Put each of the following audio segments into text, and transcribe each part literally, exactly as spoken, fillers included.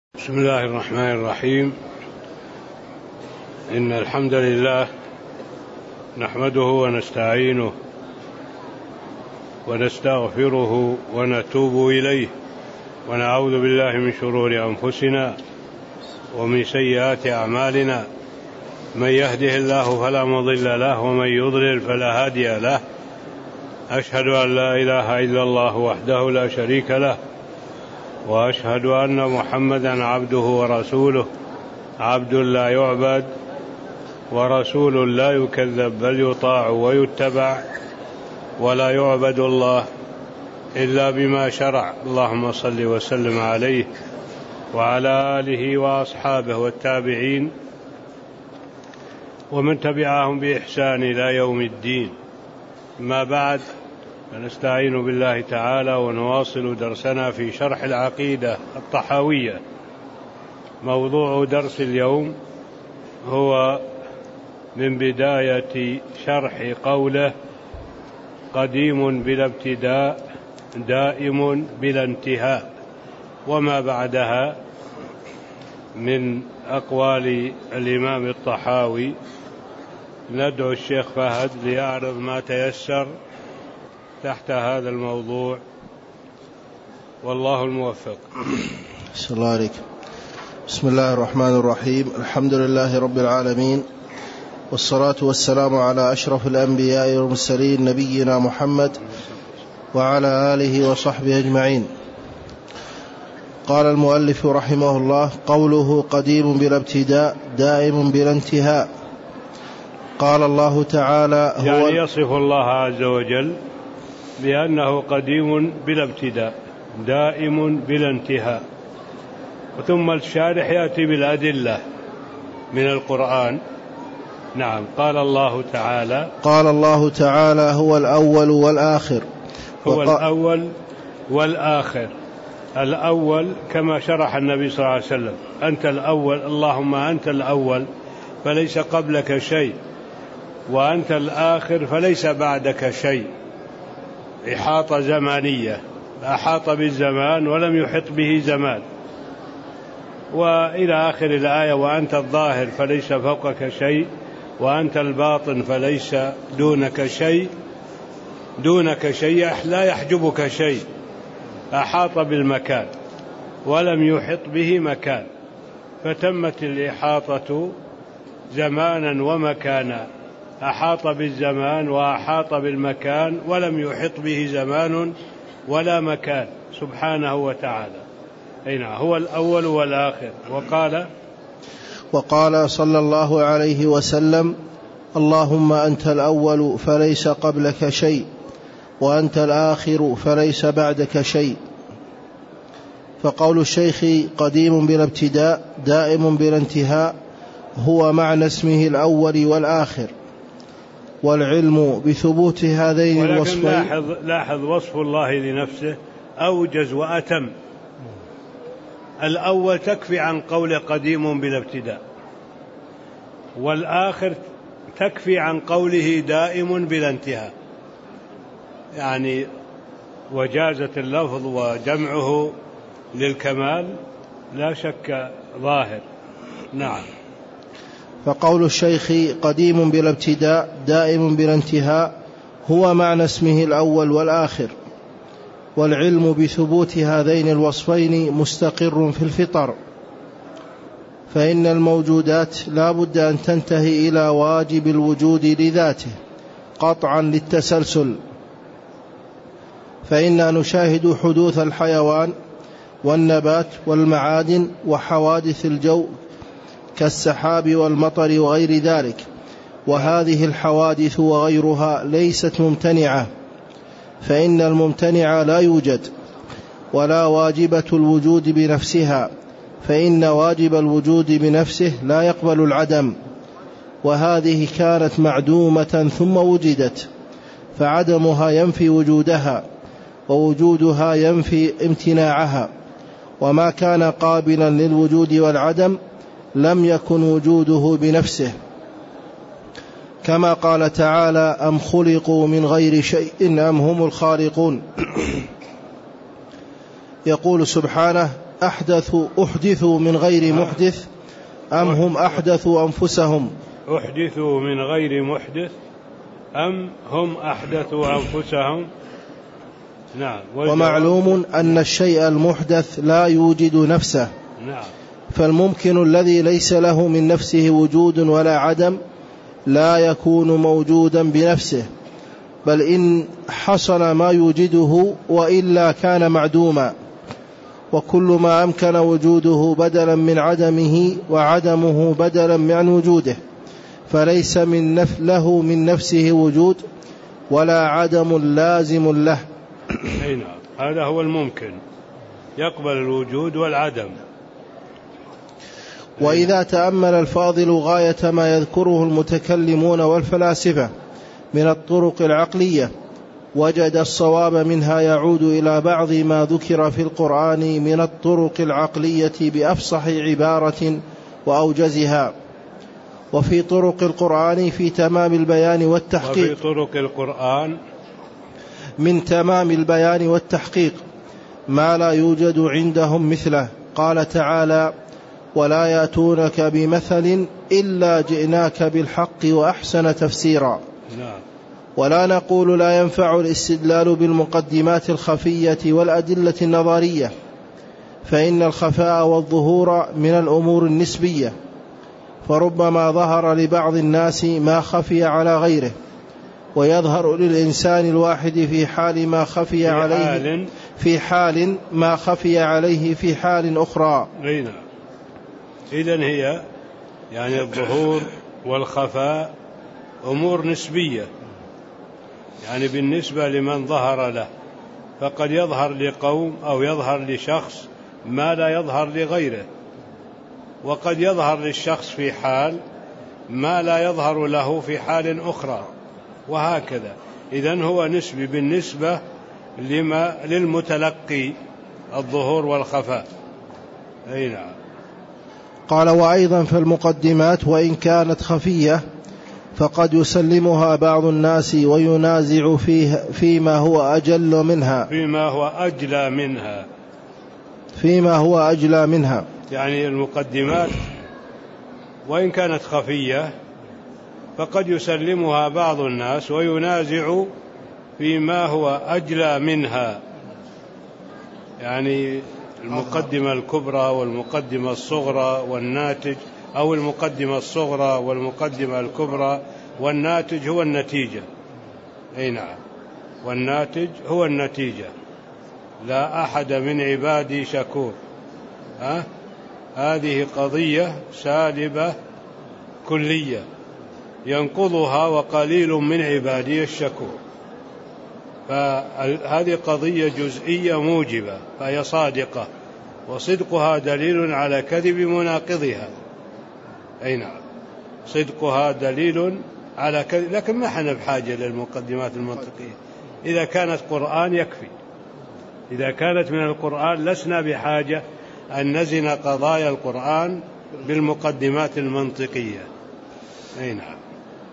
بسم الله الرحمن الرحيم. إن الحمد لله نحمده ونستعينه ونستغفره ونتوب إليه ونعوذ بالله من شرور أنفسنا ومن سيئات أعمالنا. من يهده الله فلا مضل له ومن يضلل فلا هادي له. أشهد أن لا إله إلا الله وحده لا شريك له، وأشهد أن محمدا عبده ورسوله، عبد لا يعبد ورسول لا يكذب، بل يطاع ويتبع، ولا يعبد الله إلا بما شرع. اللهم صل وسلم عليه وعلى آله وأصحابه والتابعين ومن تبعهم بإحسان إلى يوم الدين. ما بعد، فنستعين بالله تعالى ونواصل درسنا في شرح العقيدة الطحاوية. موضوع درس اليوم هو من بداية شرح قوله: قديم بلا ابتداء دائم بلا انتهاء، وما بعدها من أقوال الإمام الطحاوي. ندعو الشيخ فهد ليعرض ما تيسر تحت هذا الموضوع، والله الموفق. بسم الله عليكم. بسم الله الرحمن الرحيم. الحمد لله رب العالمين، والصلاة والسلام على أشرف الأنبياء والمرسلين، نبينا محمد وعلى آله وصحبه أجمعين. قال المؤلف رحمه الله: قوله قديم بلا ابتداء دائم بلا انتهاء. قال الله تعالى: هو يعني يصف الله عز وجل بأنه قديم بلا ابتداء دائم بلا انتهاء. ثم الشارح يأتي بالأدلة من القرآن. نعم. قال الله تعالى قال الله تعالى: هو الأول والآخر. هو وق... الأول والآخر. الأول كما شرح النبي صلى الله عليه وسلم: أنت الأول، اللهم أنت الأول فليس قبلك شيء، وأنت الآخر فليس بعدك شيء. إحاطة زمانية، أحاط بالزمان ولم يحط به زمان. وإلى آخر الآية: وأنت الظاهر فليس فوقك شيء، وأنت الباطن فليس دونك شيء. دونك شيء لا يحجبك شيء. أحاط بالمكان ولم يحط به مكان، فتمت الإحاطة زمانا ومكانا. أحاط بالزمان وأحاط بالمكان ولم يحط به زمان ولا مكان سبحانه وتعالى. أين هو الأول والآخر. وقال وقال صلى الله عليه وسلم: اللهم أنت الأول فليس قبلك شيء، وأنت الآخر فليس بعدك شيء. فقول الشيخ قديم بلا ابتداء دائم بلا انتهاء هو معنى اسمه الأول والآخر، والعلم بثبوت هذين الوصفين. ولكن لاحظ, لاحظ وصف الله لنفسه أوجز وأتم. الأول تكفي عن قول قديم بلا ابتداء، والآخر تكفي عن قوله دائم بلا انتهاء. يعني وجازة اللفظ وجمعه للكمال لا شك ظاهر. نعم. فقول الشيخ قديم بلا ابتداء دائم بلا انتهاء هو معنى اسمه الأول والآخر، والعلم بثبوت هذين الوصفين مستقر في الفطر، فإن الموجودات لا بد أن تنتهي إلى واجب الوجود لذاته قطعا للتسلسل. فإننا نشاهد حدوث الحيوان والنبات والمعادن وحوادث الجو كالسحاب والمطر وغير ذلك، وهذه الحوادث وغيرها ليست ممتنعة، فإن الممتنع لا يوجد، ولا واجبة الوجود بنفسها، فإن واجب الوجود بنفسه لا يقبل العدم. وهذه كانت معدومة ثم وجدت، فعدمها ينفي وجودها، ووجودها ينفي امتناعها. وما كان قابلا للوجود والعدم لم يكن وجوده بنفسه، كما قال تعالى: أم خلقوا من غير شيء أم هم الخالقون. يقول سبحانه: أحدثوا أحدثوا من غير محدث أم هم أحدثوا أنفسهم؟ أحدثوا من غير محدث أم هم أحدثوا أنفسهم؟ نعم. ومعلوم أن الشيء المحدث لا يوجد نفسه. نعم. فالممكن الذي ليس له من نفسه وجود ولا عدم لا يكون موجودا بنفسه، بل إن حصل ما يوجده وإلا كان معدوما. وكل ما أمكن وجوده بدلا من عدمه وعدمه بدلا من وجوده فليس من نف له من نفسه وجود ولا عدم لازم له. نعم. هذا هو الممكن، يقبل الوجود والعدم. وإذا تأمل الفاضل غاية ما يذكره المتكلمون والفلاسفة من الطرق العقلية وجد الصواب منها يعود إلى بعض ما ذكر في القرآن من الطرق العقلية بأفصح عبارة وأوجزها. وفي طرق القرآن في تمام البيان والتحقيق وفي طرق القرآن من تمام البيان والتحقيق ما لا يوجد عندهم مثله. قال تعالى: ولا يأتونك بمثل إلا جئناك بالحق وأحسن تفسيرا. نعم. ولا نقول لا ينفع الاستدلال بالمقدمات الخفية والأدلة النظرية، فإن الخفاء والظهور من الأمور النسبية، فربما ظهر لبعض الناس ما خفي على غيره، ويظهر للإنسان الواحد في حال ما خفي عليه في حال ما خفي عليه في حال أخرى. نعم. إذن هي يعني الظهور والخفاء أمور نسبية، يعني بالنسبة لمن ظهر له، فقد يظهر لقوم أو يظهر لشخص ما لا يظهر لغيره، وقد يظهر للشخص في حال ما لا يظهر له في حال أخرى، وهكذا. إذن هو نسبي بالنسبة لما للمتلقي الظهور والخفاء. أي نعم. قال: وأيضا فالمقدمات وإن كانت خفية فقد يسلمها بعض الناس وينازع فيه فيما هو أجل منها فيما هو أجلى منها فيما هو أجلى منها يعني المقدمات وإن كانت خفية فقد يسلمها بعض الناس وينازع فيما هو أجلى منها، يعني المقدمة الكبرى والمقدمة الصغرى والناتج، أو المقدمة الصغرى والمقدمة الكبرى والناتج هو النتيجة. أي نعم. والناتج هو النتيجة. لا أحد من عبادي شكور. ها؟ هذه قضية سالبة كلية ينقضها وقليل من عبادي الشكور، فهذه قضية جزئية موجبة، فهي صادقة، وصدقها دليل على كذب مناقضها. أي نعم. صدقها دليل على كذب، لكن ما احنا بحاجة للمقدمات المنطقية. إذا كانت قرآن يكفي، إذا كانت من القرآن لسنا بحاجة أن نزن قضايا القرآن بالمقدمات المنطقية. أي نعم.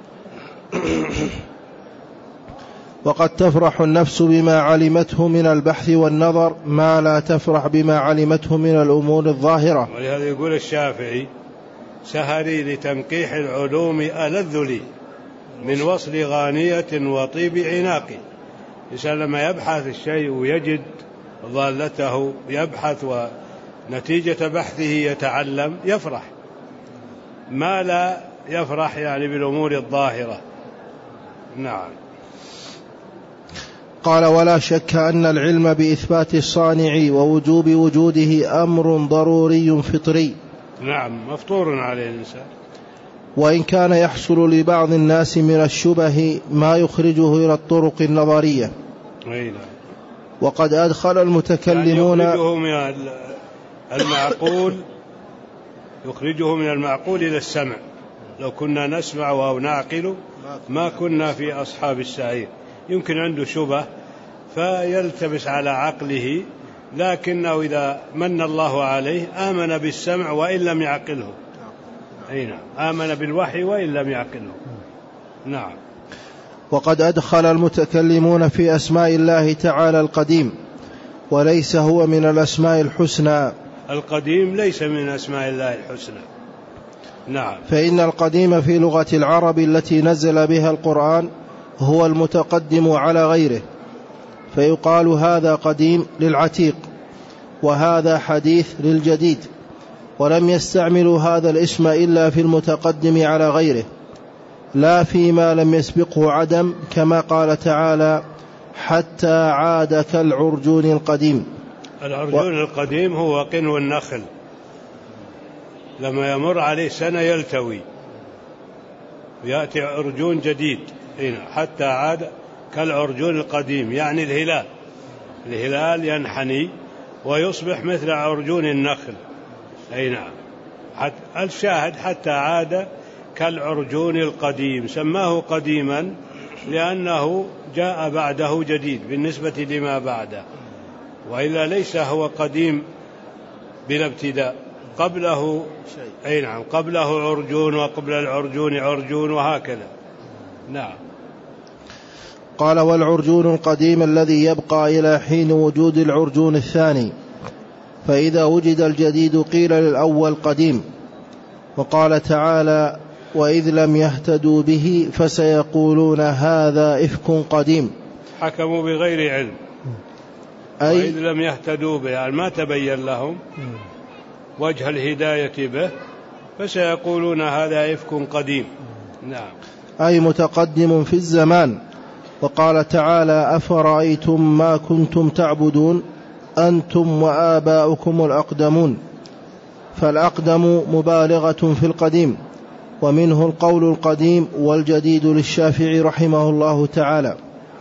وقد تفرح النفس بما علمته من البحث والنظر ما لا تفرح بما علمته من الأمور الظاهرة. ولهذا يقول الشافعي: سهري لتنقيح العلوم ألذ لي من وصل غانية وطيب عناقي. الإنسان لما يبحث الشيء ويجد ضالته يبحث ونتيجة بحثه يتعلم يفرح، ما لا يفرح يعني بالأمور الظاهرة. نعم. قال: ولا شك أن العلم بإثبات الصانع ووجوب وجوده أمر ضروري فطري. نعم، مفطور عليه الإنسان. وإن كان يحصل لبعض الناس من الشبه ما يخرجه إلى الطرق النظرية. نعم. وقد أدخل المتكلمون يعني يخرجه من المعقول يخرجه من المعقول إلى السمع. لو كنا نسمع أو نعقل ما كنا في أصحاب السعير. يمكن عنده شبه فيلتبس على عقله، لكنه إذا من الله عليه آمن بالسمع وإن لم يعقله. أي نعم. آمن بالوحي وإن لم يعقله. نعم. وقد أدخل المتكلمون في أسماء الله تعالى القديم وليس هو من الأسماء الحسنى القديم ليس من أسماء الله الحسنى. نعم. فإن القديم في لغة العرب التي نزل بها القرآن هو المتقدم على غيره، فيقال هذا قديم للعتيق، وهذا حديث للجديد، ولم يستعملوا هذا الاسم إلا في المتقدم على غيره، لا فيما لم يسبقه عدم، كما قال تعالى حتى عاد كالعرجون القديم. العرجون و... القديم هو قنو النخل، لما يمر عليه سنة يلتوي ويأتي عرجون جديد. هنا حتى عاد كالعرجون القديم، يعني الهلال الهلال ينحني ويصبح مثل عرجون النخل. أي نعم. حتى الشاهد حتى عاد كالعرجون القديم، سماه قديما لأنه جاء بعده جديد بالنسبة لما بعده، وإلا ليس هو قديم بلا ابتداء، قبله أي نعم قبله عرجون، وقبل العرجون عرجون، وهكذا. نعم. قال والعرجون القديم الذي يبقى إلى حين وجود العرجون الثاني، فإذا وجد الجديد قيل للأول قديم. وقال تعالى وإذ لم يهتدوا به فسيقولون هذا إفك قديم. حكموا بغير علم، أي وإذ لم يهتدوا به يعني ما تبين لهم وجه الهداية به، فسيقولون هذا إفك قديم. نعم. أي متقدم في الزمان. وقال تعالى أفرأيتم ما كنتم تعبدون أنتم وآباؤكم الأقدمون، فالأقدم مبالغة في القديم، ومنه القول القديم والجديد للشافعي رحمه الله تعالى.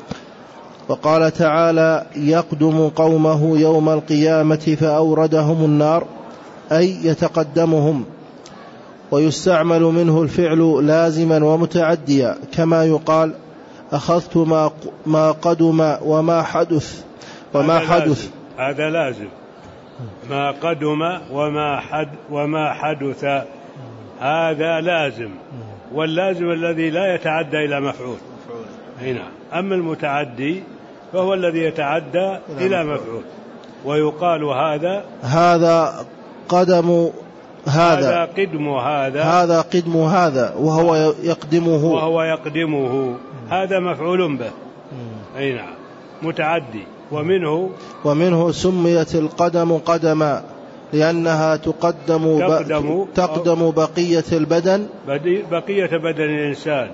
وقال تعالى يقدم قومه يوم القيامة فأوردهم النار، أي يتقدمهم. ويستعمل منه الفعل لازما ومتعديا، كما يقال أخذت ما قدم وما حدث وما حدث. هذا لازم. ما قدم وما حد وما حدث هذا لازم، واللازم الذي لا يتعدى إلى مفعول. هنا أما المتعدي فهو الذي يتعدى إلى مفعول، ويقال هذا هذا قدم هذا, هذا قدم هذا هذا قدم هذا وهو يقدمه وهو يقدمه هذا مفعول به. أي نعم متعدي. ومنه ومنه سميت القدم قدما لأنها تقدم تقدم, ب... تقدم بقية البدن بقية بدن الإنسان،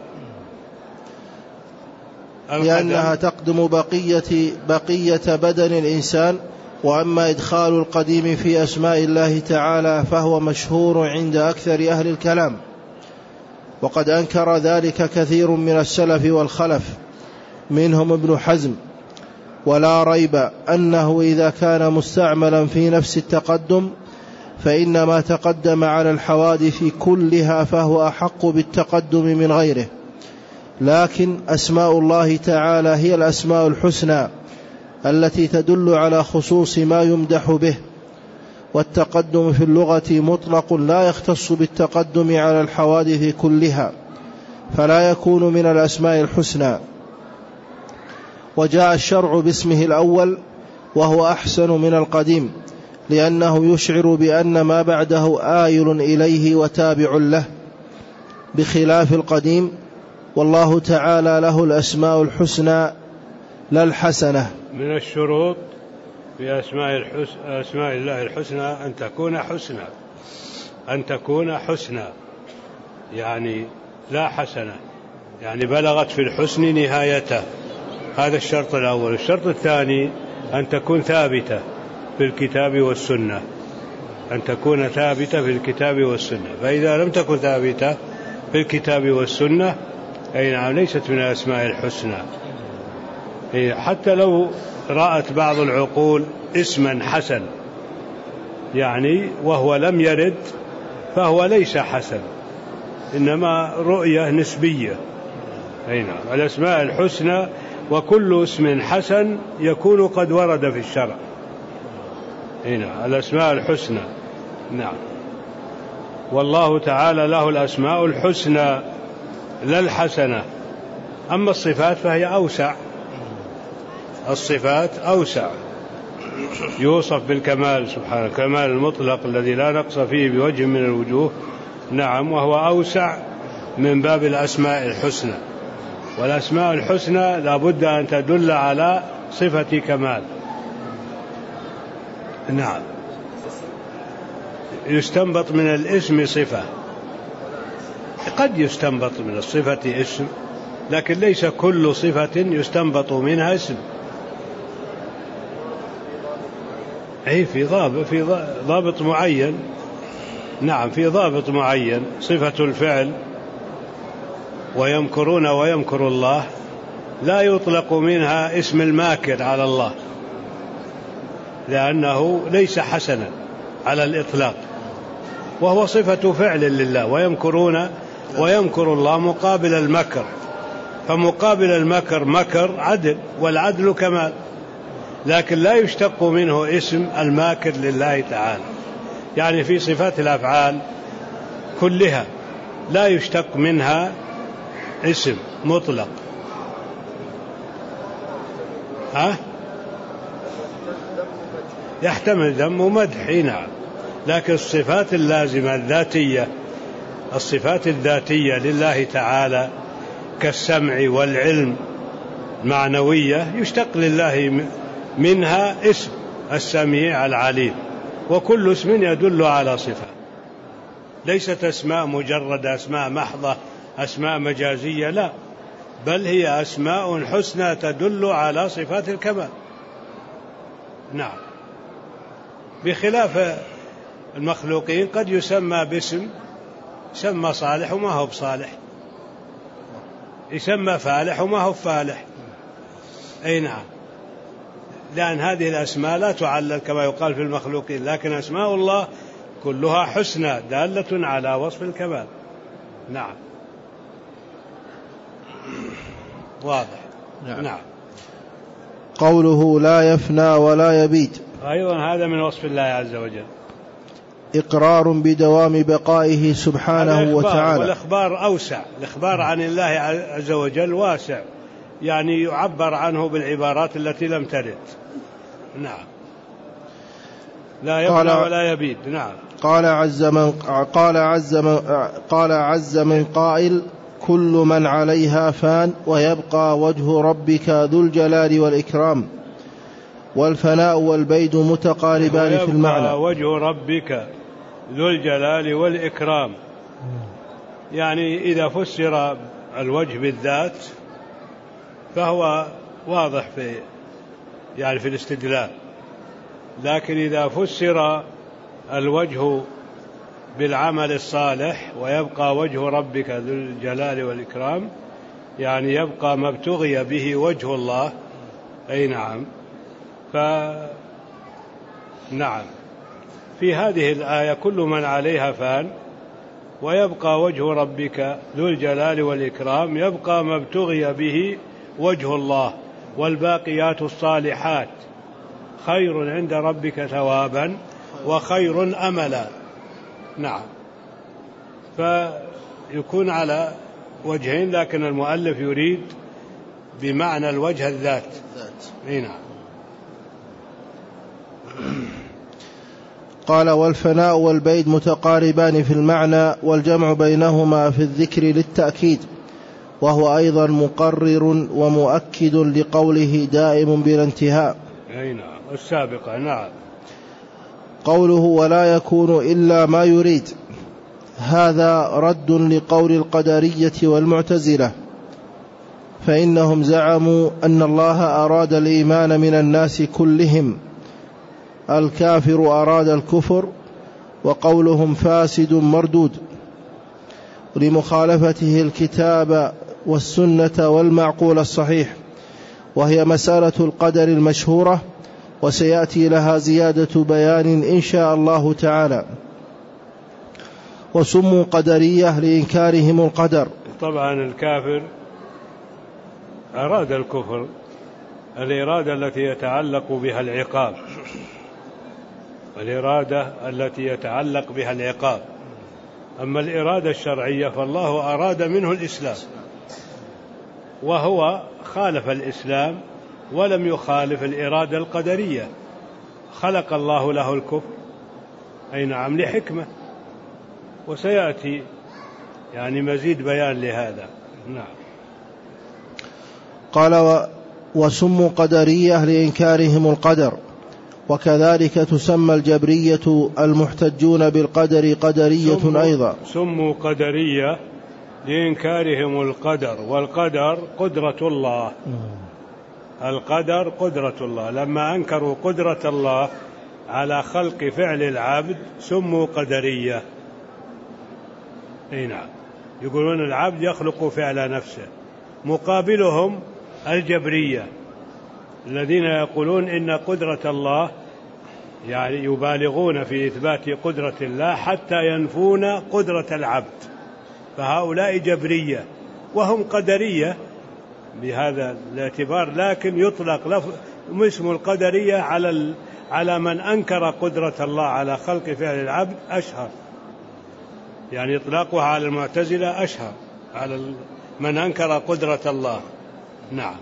لأنها تقدم بقية بقية بدن الإنسان. وأما إدخال القديم في أسماء الله تعالى فهو مشهور عند أكثر أهل الكلام، وقد أنكر ذلك كثير من السلف والخلف، منهم ابن حزم. ولا ريب أنه إذا كان مستعملا في نفس التقدم فإن ما تقدم على الحوادث كلها فهو أحق بالتقدم من غيره. لكن أسماء الله تعالى هي الأسماء الحسنى التي تدل على خصوص ما يمدح به، والتقدم في اللغة مطلق لا يختص بالتقدم على الحوادث كلها، فلا يكون من الأسماء الحسنى. وجاء الشرع باسمه الأول وهو أحسن من القديم، لأنه يشعر بأن ما بعده آيل إليه وتابع له، بخلاف القديم. والله تعالى له الأسماء الحسنى لا الحسنة. من الشروط في أسماء, الحسن أسماء الله الحسنى أن تكون حسنى، أن تكون حسنى يعني لا حسنة، يعني بلغت في الحسن نهايته. هذا الشرط الأول. الشرط الثاني أن تكون ثابتة في الكتاب والسنة، أن تكون ثابتة في الكتاب والسنة. فإذا لم تكن ثابتة في الكتاب والسنة أي نعم ليست من الأسماء الحسنى. حتى لو رأت بعض العقول اسما حسن يعني وهو لم يرد فهو ليس حسن، إنما رؤية نسبية. أي نعم الأسماء الحسنى وكل اسم حسن يكون قد ورد في الشرع. أي نعم الأسماء الحسنى. نعم. والله تعالى له الأسماء الحسنى لا الحسنة. أما الصفات فهي أوسع، الصفات أوسع. يوصف بالكمال سبحانه، كمال المطلق الذي لا نقص فيه بوجه من الوجوه. نعم، وهو أوسع من باب الأسماء الحسنى، والأسماء الحسنى لا بد أن تدل على صفة كمال. نعم، يستنبط من الاسم صفة، قد يستنبط من الصفة اسم، لكن ليس كل صفة يستنبط منها اسم. أي في ضابط في ضابط معين. نعم، في ضابط معين. صفة الفعل ويمكرون ويمكر الله لا يطلق منها اسم الماكر على الله، لأنه ليس حسنا على الإطلاق، وهو صفة فعل لله. ويمكرون ويمكر الله مقابل المكر، فمقابل المكر مكر عدل، والعدل كمال، لكن لا يشتق منه اسم الماكر لله تعالى. يعني في صفات الأفعال كلها لا يشتق منها اسم مطلق. ها؟ يحتمل ذم ومدح. نعم، لكن الصفات اللازمة الذاتية، الصفات الذاتية لله تعالى كالسمع والعلم معنوية يشتق لله منها اسم السميع العليم، وكل اسم يدل على صفة، ليست أسماء مجرد أسماء محضة، أسماء مجازية، لا، بل هي أسماء حسنى تدل على صفات الكمال. نعم، بخلاف المخلوقين قد يسمى باسم، يسمى صالح وما هو بصالح، يسمى فالح وما هو فالح. أي نعم، لأن هذه الأسماء لا تعلل كما يقال في المخلوقين، لكن أسماء الله كلها حسنى دالة على وصف الكمال. نعم، واضح. نعم. نعم. قوله لا يفنى ولا يبيد أيضا هذا من وصف الله عز وجل، إقرار بدوام بقائه سبحانه وتعالى. والإخبار أوسع، الإخبار عن الله عز وجل واسع، يعني يعبر عنه بالعبارات التي لم ترد. نعم، لا يفنى ولا يبيد. نعم. قال عز من قال عز من قال عز من قائل كل من عليها فان ويبقى وجه ربك ذو الجلال والإكرام. والفناء والبيد متقاربان في المعنى. وجه ربك ذو الجلال والإكرام، يعني إذا فسر الوجه بالذات فهو واضح في يعني في الاستدلال، لكن إذا فسر الوجه بالعمل الصالح ويبقى وجه ربك ذو الجلال والإكرام، يعني يبقى ما ابتغي به وجه الله. أي نعم. فنعم، في هذه الآية كل من عليها فان ويبقى وجه ربك ذو الجلال والإكرام، يبقى ما ابتغي به وجه الله، والباقيات الصالحات خير عند ربك ثوابا وخير أملا. نعم، فيكون على وجهين، لكن المؤلف يريد بمعنى الوجه الذات. نعم. قال والفناء والبيد متقاربان في المعنى، والجمع بينهما في الذكر للتأكيد، وهو أيضا مقرر ومؤكد لقوله دائم بلا انتهاء. أي نعم، السابقة. نعم. قوله ولا يكون إلا ما يريد، هذا رد لقول القدرية والمعتزلة، فإنهم زعموا أن الله أراد الإيمان من الناس كلهم، الكافر أراد الكفر، وقولهم فاسد مردود لمخالفته الكتاب والسنة والمعقول الصحيح، وهي مسألة القدر المشهورة، وسيأتي لها زيادة بيان إن شاء الله تعالى. وسموا قدرية لإنكارهم القدر. طبعا الكافر أراد الكفر، الإرادة التي يتعلق بها العقاب، الإرادة التي يتعلق بها العقاب. أما الإرادة الشرعية فالله أراد منه الإسلام، وهو خالف الإسلام ولم يخالف الإرادة القدرية، خلق الله له الكفر؟ أي نعم، لحكمة، وسيأتي يعني مزيد بيان لهذا. نعم. قال: وسموا قدرية لإنكارهم القدر، وكذلك تسمى الجبرية المحتجون بالقدر قدرية سموا أيضا. سموا قدرية لإنكارهم القدر، والقدر قدرة الله. القدر قدرة الله، لما أنكروا قدرة الله على خلق فعل العبد سموا قدرية. أي نعم، يقولون العبد يخلق فعل نفسه. مقابلهم الجبرية الذين يقولون إن قدرة الله، يعني يبالغون في إثبات قدرة الله حتى ينفون قدرة العبد، فهؤلاء جبرية وهم قدرية بهذا الاعتبار، لكن يطلق اسم القدرية على على من أنكر قدرة الله على خلق فعل العبد أشهر، يعني إطلاقها على المعتزلة أشهر على من أنكر قدرة الله. نعم،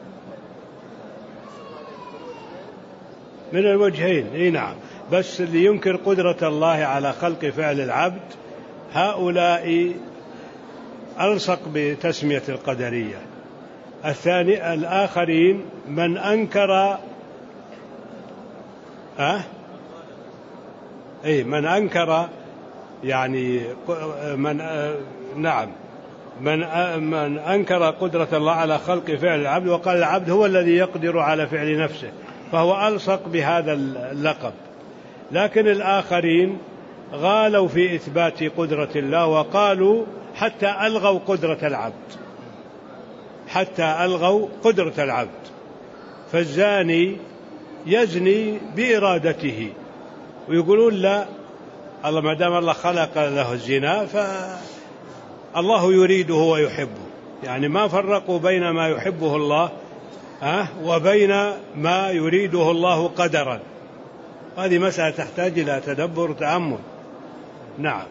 من الوجهين. إيه نعم، بس اللي ينكر قدرة الله على خلق فعل العبد هؤلاء ألصق بتسمية القدرية. الثاني الآخرين من أنكر أه؟ أي من أنكر يعني من أه نعم من أه من أنكر قدرة الله على خلق فعل العبد وقال العبد هو الذي يقدر على فعل نفسه، فهو ألصق بهذا اللقب. لكن الآخرين غالوا في إثبات قدرة الله وقالوا حتى ألغوا قدرة العبد، حتى ألغوا قدرة العبد. فالزاني يزني بإرادته، ويقولون لا، الله ما دام الله خلق له الزنا فالله يريده ويحبه، يعني ما فرقوا بين ما يحبه الله أه وبين ما يريده الله قدرا. هذه مسألة تحتاج إلى تدبر وتأمل. نعم.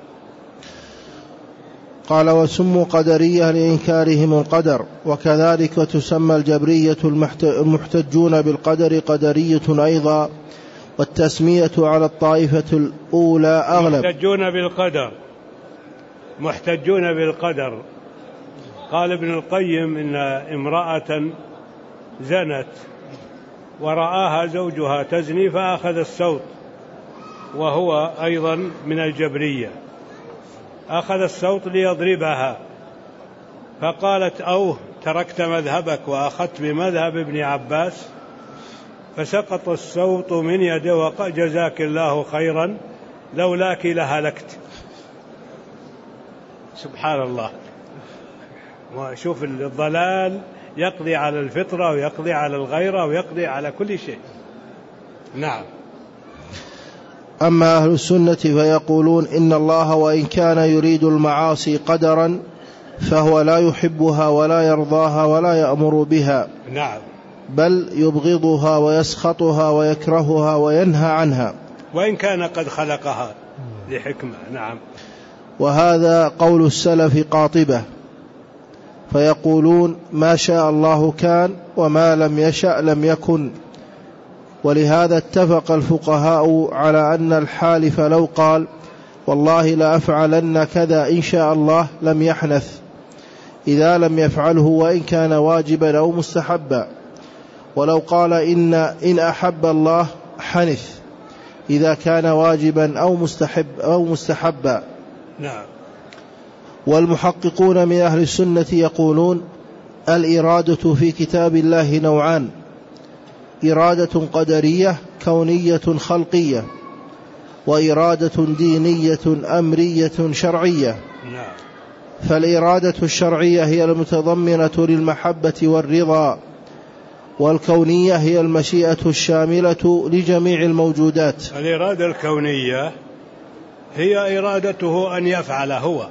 قال: وسموا قدرية لإنكارهم القدر، وكذلك تسمى الجبرية المحتجون بالقدر قدرية أيضا، والتسمية على الطائفة الأولى أغلب. محتجون بالقدر، محتجون بالقدر. قال ابن القيم إن امرأة زنت ورآها زوجها تزني فأخذ الصوت، وهو أيضا من الجبرية، أخذ الصوت ليضربها، فقالت: أوه تركت مذهبك وأخذت بمذهب ابن عباس، فسقط الصوت من يده وقال: جزاك الله خيرا لولاك لهلكت. سبحان الله. وشوف الضلال يقضي على الفطرة ويقضي على الغيرة ويقضي على كل شيء. نعم. أما أهل السنة فيقولون إن الله وإن كان يريد المعاصي قدرا فهو لا يحبها ولا يرضاها ولا يأمر بها. نعم. بل يبغضها ويسخطها ويكرهها وينهى عنها، وإن كان قد خلقها لحكمة. نعم. وهذا قول السلف قاطبة، فيقولون ما شاء الله كان وما لم يشأ لم يكن. ولهذا اتفق الفقهاء على أن الحالف لو قال والله لا أفعلن كذا إن شاء الله لم يحنث إذا لم يفعله وإن كان واجبا أو مستحبا، ولو قال إن, إن أحب الله حنث إذا كان واجبا أو مستحب أو مستحبا. نعم. والمحققون من أهل السنة يقولون الإرادة في كتاب الله نوعان: إرادة قدرية كونية خلقية، وإرادة دينية أمرية شرعية. نعم. فالإرادة الشرعية هي المتضمنة للمحبة والرضا، والكونية هي المشيئة الشاملة لجميع الموجودات. الإرادة الكونية هي إرادته أن يفعل هو،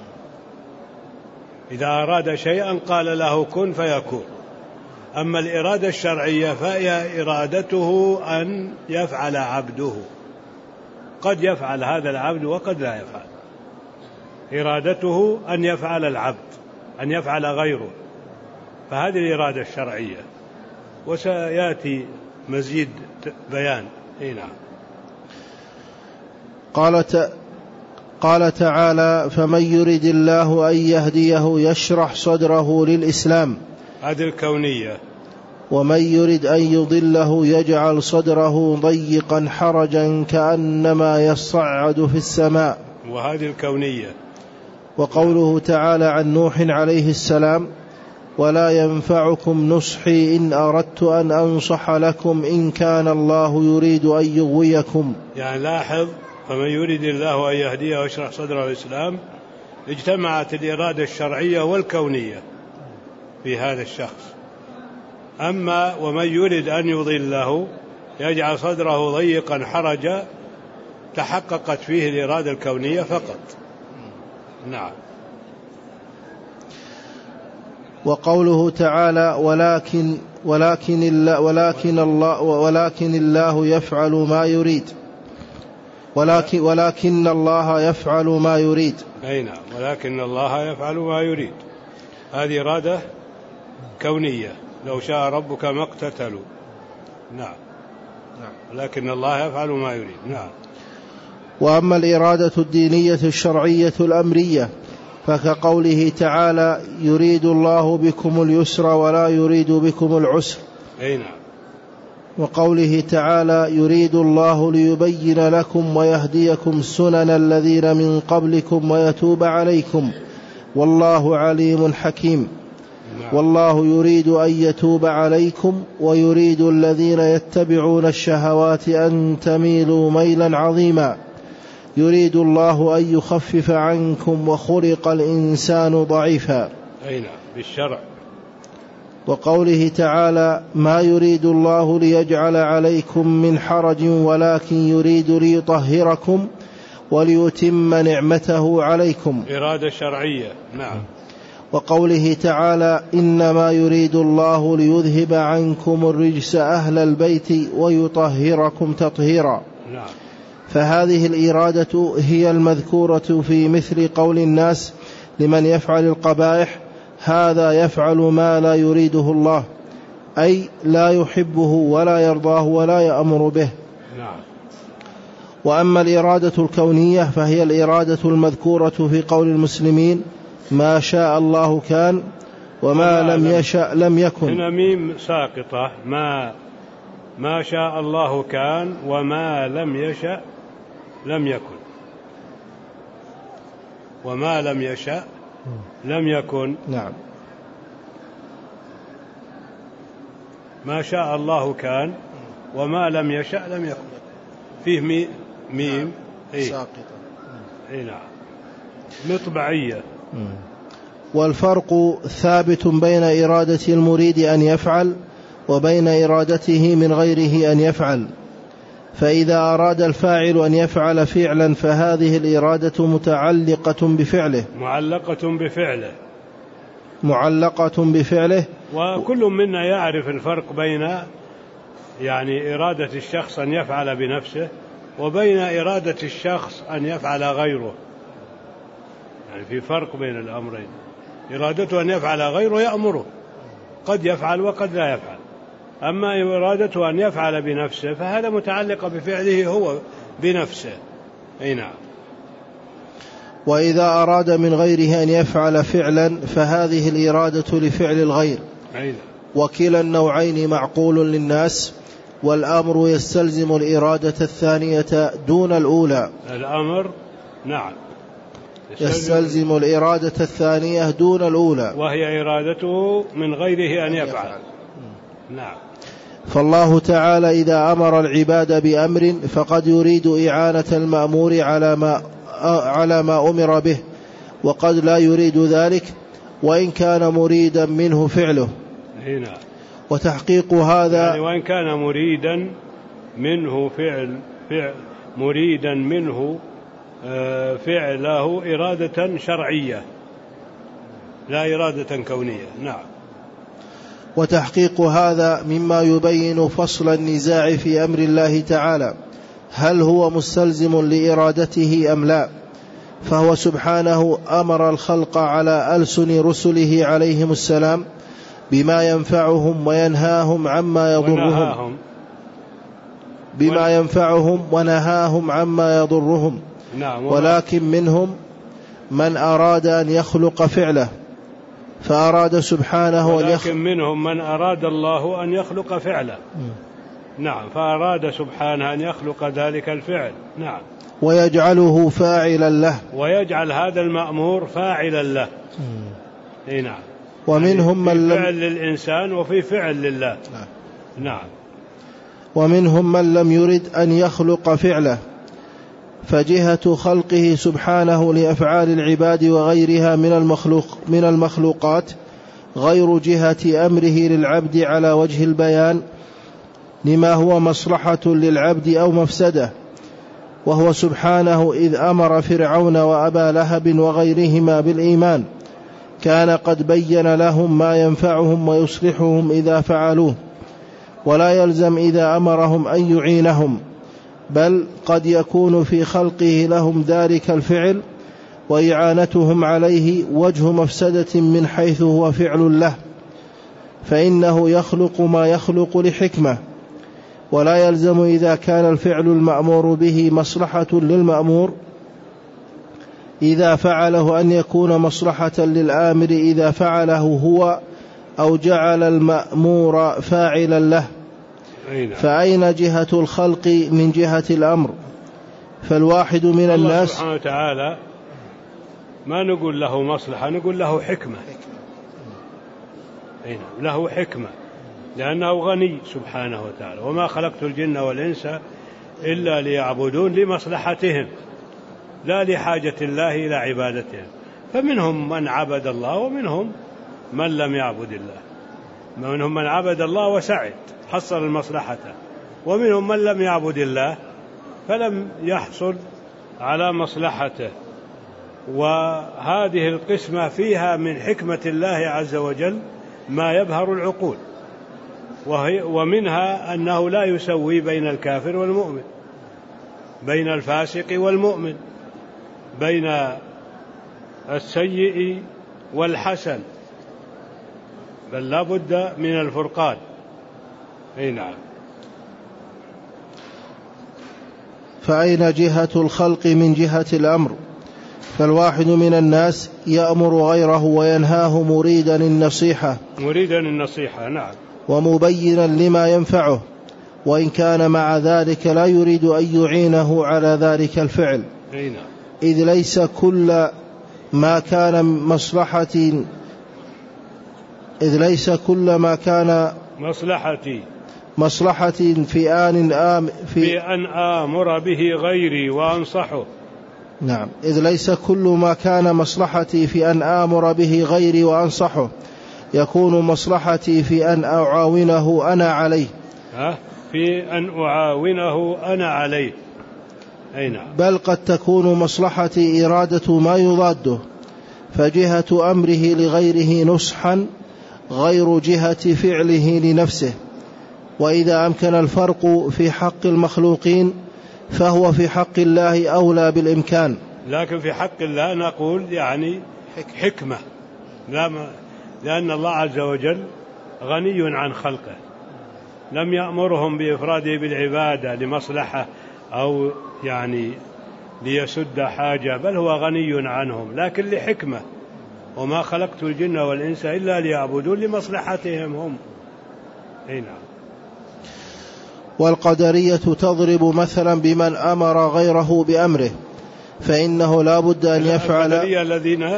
إذا أراد شيئا قال له كن فيكون. أما الإرادة الشرعية فهي إرادته أن يفعل عبده، قد يفعل هذا العبد وقد لا يفعل. إرادته أن يفعل العبد، أن يفعل غيره، فهذه الإرادة الشرعية، وسيأتي مزيد بيان. اي نعم. قال قال تعالى: فمن يرد الله أن يهديه يشرح صدره للإسلام. هذه الكونية. ومن يرد أن يضله يجعل صدره ضيقا حرجا كأنما يصعد في السماء. وهذه الكونية. وقوله تعالى عن نوح عليه السلام: ولا ينفعكم نصحي إن أردت أن أنصح لكم إن كان الله يريد أن يغويكم. يعني لاحظ: فمن يريد الله أن يهديه ويشرح صدره الإسلام، اجتمعت الإرادة الشرعية والكونية في هذا الشخص. أما ومن يريد أن يضله يجعل صدره ضيقا حرجا، تحققت فيه الإرادة الكونية فقط. نعم. وقوله تعالى: ولكن ولكن الله ولكن الله ولكن الله يفعل ما يريد. ولكن ولكن الله يفعل ما يريد. أي نعم. ولكن الله يفعل ما يريد، هذه إرادة كونية. لو شاء ربك ما اقتتلوا. نعم. ولكن الله يفعل ما يريد. نعم. وأما الإرادة الدينية الشرعية الأمرية فكقوله تعالى: يريد الله بكم اليسر ولا يريد بكم العسر. أي نعم. وقوله تعالى: يريد الله ليبين لكم ويهديكم سنن الذين من قبلكم ويتوب عليكم والله عليم حكيم. نعم. والله يريد أن يتوب عليكم ويريد الذين يتبعون الشهوات أن تميلوا ميلا عظيما. يريد الله أن يخفف عنكم وخلق الإنسان ضعيفا. أي نعم. بالشرع. وقوله تعالى: ما يريد الله ليجعل عليكم من حرج ولكن يريد ليطهركم وليتم نعمته عليكم. إرادة شرعية. نعم. وقوله تعالى: إنما يريد الله ليذهب عنكم الرجس أهل البيت ويطهركم تطهيرا. نعم. فهذه الإرادة هي المذكورة في مثل قول الناس لمن يفعل القبائح: هذا يفعل ما لا يريده الله، أي لا يحبه ولا يرضاه ولا يأمر به. نعم. وأما الإرادة الكونية فهي الإرادة المذكورة في قول المسلمين: ما شاء الله كان وما لم يشأ لم يكن. هنا ميم ساقطة. ما ما شاء الله كان وما لم يشأ لم يكن. وما لم يشأ لم يكن. نعم. ما شاء الله كان وما لم يشأ لم يكن. فيه مي ميم. إيه؟ ساقطة. اي نعم. مطبعية. والفرق ثابت بين إرادة المريد أن يفعل وبين إرادته من غيره أن يفعل. فإذا أراد الفاعل أن يفعل فعلا فهذه الإرادة متعلقة بفعله معلقة بفعله معلقة بفعله وكل منا يعرف الفرق بين يعني إرادة الشخص أن يفعل بنفسه وبين إرادة الشخص أن يفعل غيره. يعني في فرق بين الأمرين. إرادته أن يفعل غيره يأمره، قد يفعل وقد لا يفعل. أما إرادته أن يفعل بنفسه فهذا متعلق بفعله هو بنفسه. أي نعم. وإذا أراد من غيره أن يفعل فعلا فهذه الإرادة لفعل الغير. أي نعم. وكلا النوعين معقول للناس، والأمر يستلزم الإرادة الثانية دون الأولى. الأمر نعم يستلزم الإرادة الثانية دون الأولى، وهي إرادته من غيره أن يفعل. نعم. فالله تعالى إذا أمر العباد بأمر فقد يريد إعانة المأمور على ما على ما أمر به، وقد لا يريد ذلك وإن كان مريدا منه فعله. هنا. وتحقيق هذا يعني وإن كان مريدا منه فعل, فعل مريدا منه فعله إرادة شرعية لا إرادة كونية. نعم. وتحقيق هذا مما يبين فصل النزاع في أمر الله تعالى، هل هو مستلزم لإرادته أم لا؟ فهو سبحانه أمر الخلق على ألسن رسله عليهم السلام بما ينفعهم وينهاهم عما يضرهم. ونهاهم بما ينفعهم ونهاهم عما يضرهم. نعم. ولكن منهم من أراد أن يخلق فعله فأراد سبحانه أن يخلق ولكن منهم من أراد الله أن يخلق فعله. نعم. فأراد سبحانه أن يخلق ذلك الفعل. نعم. ويجعله فاعلا له، ويجعل هذا المأمور فاعلا له. اي نعم. ومنهم يعني من لم فعل للإنسان وفي فعل لله. نعم. ومنهم من لم يرد أن يخلق فعله، فجهة خلقه سبحانه لأفعال العباد وغيرها من المخلوق من المخلوقات غير جهة أمره للعبد على وجه البيان لما هو مصلحة للعبد أو مفسدة. وهو سبحانه إذ أمر فرعون وأبا لهب وغيرهما بالإيمان كان قد بين لهم ما ينفعهم ويصلحهم إذا فعلوه، ولا يلزم إذا أمرهم أن يعينهم، بل قد يكون في خلقه لهم ذلك الفعل وإعانتهم عليه وجه مفسدة من حيث هو فعل له، فإنه يخلق ما يخلق لحكمة، ولا يلزم إذا كان الفعل المأمور به مصلحة للمأمور إذا فعله أن يكون مصلحة للآمر إذا فعله هو أو جعل المأمور فاعلا له. فأين جهة الخلق من جهة الأمر؟ فالواحد من الناس الله سبحانه وتعالى ما نقول له مصلحة، نقول له حكمة. له حكمة لأنه غني سبحانه وتعالى. وما خلقت الجن والإنس إلا ليعبدون لمصلحتهم لا لحاجة الله إلى عبادتهم. فمنهم من عبد الله ومنهم من لم يعبد الله، منهم من عبد الله وسعد حصل المصلحة، ومنهم من لم يعبد الله فلم يحصل على مصلحته. وهذه القسمة فيها من حكمة الله عز وجل ما يبهر العقول، ومنها أنه لا يسوي بين الكافر والمؤمن، بين الفاسق والمؤمن، بين السيء والحسن، بل لا بد من الفرقان. أي نعم. فأين جهة الخلق من جهة الأمر؟ فالواحد من الناس يأمر غيره وينهاه مريدا النصيحة مريدا النصيحة نعم، ومبينا لما ينفعه، وإن كان مع ذلك لا يريد أن يعينه على ذلك الفعل. أي نعم. إذ ليس كل ما كان مصلحة إذ ليس كل ما كان مصلحتي مصلحة في آن آم في, في أن آمر به غيري وأنصحه. نعم. إذ ليس كل ما كان مصلحتي في أن آمر به غيري وأنصحه يكون مصلحتي في أن أعاونه أنا عليه ها؟ في أن أعاونه أنا عليه. أي نعم. بل قد تكون مصلحتي إرادة ما يضاده، فجهة أمره لغيره نصحا غير جهة فعله لنفسه. وإذا أمكن الفرق في حق المخلوقين فهو في حق الله أولى بالإمكان. لكن في حق الله نقول يعني حكمة، لأن الله عز وجل غني عن خلقه، لم يأمرهم بإفراده بالعبادة لمصلحة أو يعني ليسد حاجة، بل هو غني عنهم لكن لحكمة. وما خلقت الجن والإنس إلا ليعبدون لمصلحتهم هم. أي نعم. والقدرية تضرب مثلا بمن أمر غيره بأمره، فإنه لا بد أن يفعل. القدرية الذين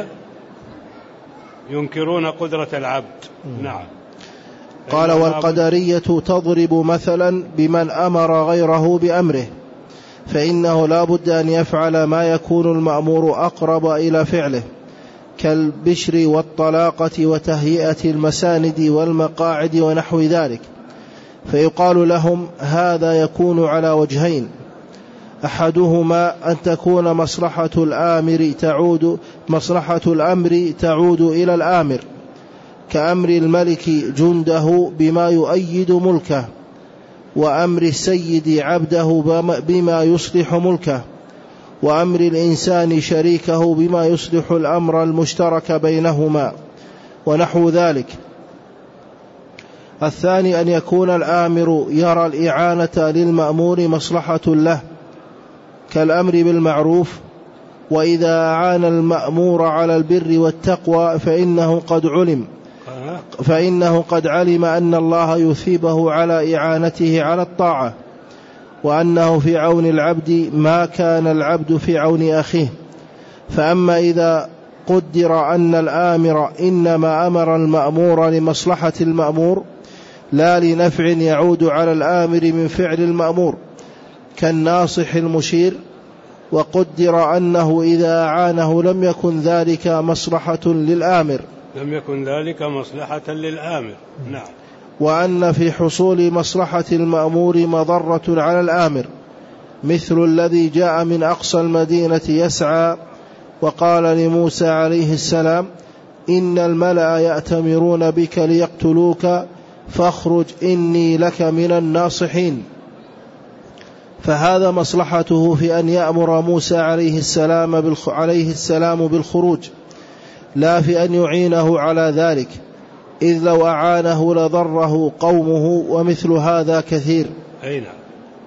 ينكرون قدرة العبد. نعم. قال والقدرية تضرب مثلا بمن أمر غيره بأمره، فإنه لا بد أن يفعل ما يكون المأمور أقرب إلى فعله، كالبشر والطلاقة وتهيئة المساند والمقاعد ونحو ذلك. فيقال لهم هذا يكون على وجهين: أحدهما أن تكون مصلحة الآمر تعود مصلحة الأمر تعود إلى الآمر، كأمر الملك جنده بما يؤيد ملكه، وأمر السيد عبده بما يصلح ملكه، وأمر الإنسان شريكه بما يصلح الأمر المشترك بينهما ونحو ذلك. الثاني أن يكون الآمر يرى الإعانة للمأمور مصلحة له كالأمر بالمعروف، وإذا أعان المأمور على البر والتقوى فإنه قد علم فإنه قد علم أن الله يثيبه على إعانته على الطاعة، وأنه في عون العبد ما كان العبد في عون أخيه. فأما إذا قدر أن الآمر إنما أمر المأمور لمصلحة المأمور لا لنفع يعود على الآمر من فعل المأمور كالناصح المشير، وقدر أنه إذا أعانه لم يكن ذلك مصلحة للآمر لم يكن ذلك مصلحة للآمر نعم. وأن في حصول مصلحة المأمور مضرة على الآمر، مثل الذي جاء من أقصى المدينة يسعى وقال لموسى عليه السلام: إن الملأ يأتمرون بك ليقتلوك فاخرج إني لك من الناصحين. فهذا مصلحته في أن يأمر موسى عليه السلام عليه السلام بالخروج، لا في أن يعينه على ذلك، إذ لو أعانه لضره قومه، ومثل هذا كثير. أي نعم.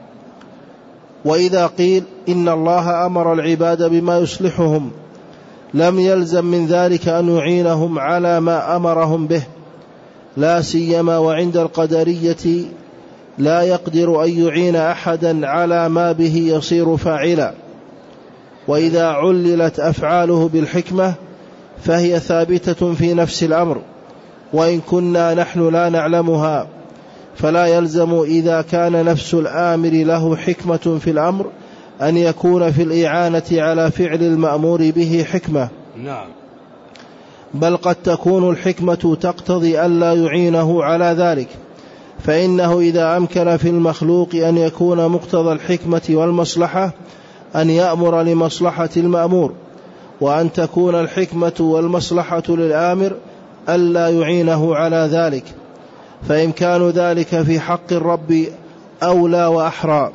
وإذا قيل إن الله أمر العباد بما يصلحهم لم يلزم من ذلك أن يعينهم على ما أمرهم به، لا سيما وعند القدرية لا يقدر أن يعين أحدا على ما به يصير فاعلا. وإذا عللت أفعاله بالحكمة فهي ثابتة في نفس الأمر، وإن كنا نحن لا نعلمها، فلا يلزم إذا كان نفس الآمر له حكمة في الأمر أن يكون في الإعانة على فعل المأمور به حكمة. نعم. بل قد تكون الحكمة تقتضي ألا يعينه على ذلك، فإنه إذا أمكن في المخلوق أن يكون مقتضى الحكمة والمصلحة أن يأمر لمصلحة المأمور، وأن تكون الحكمة والمصلحة للآمر ألا يعينه على ذلك، فإمكان ذلك في حق الرب أولى وأحرى.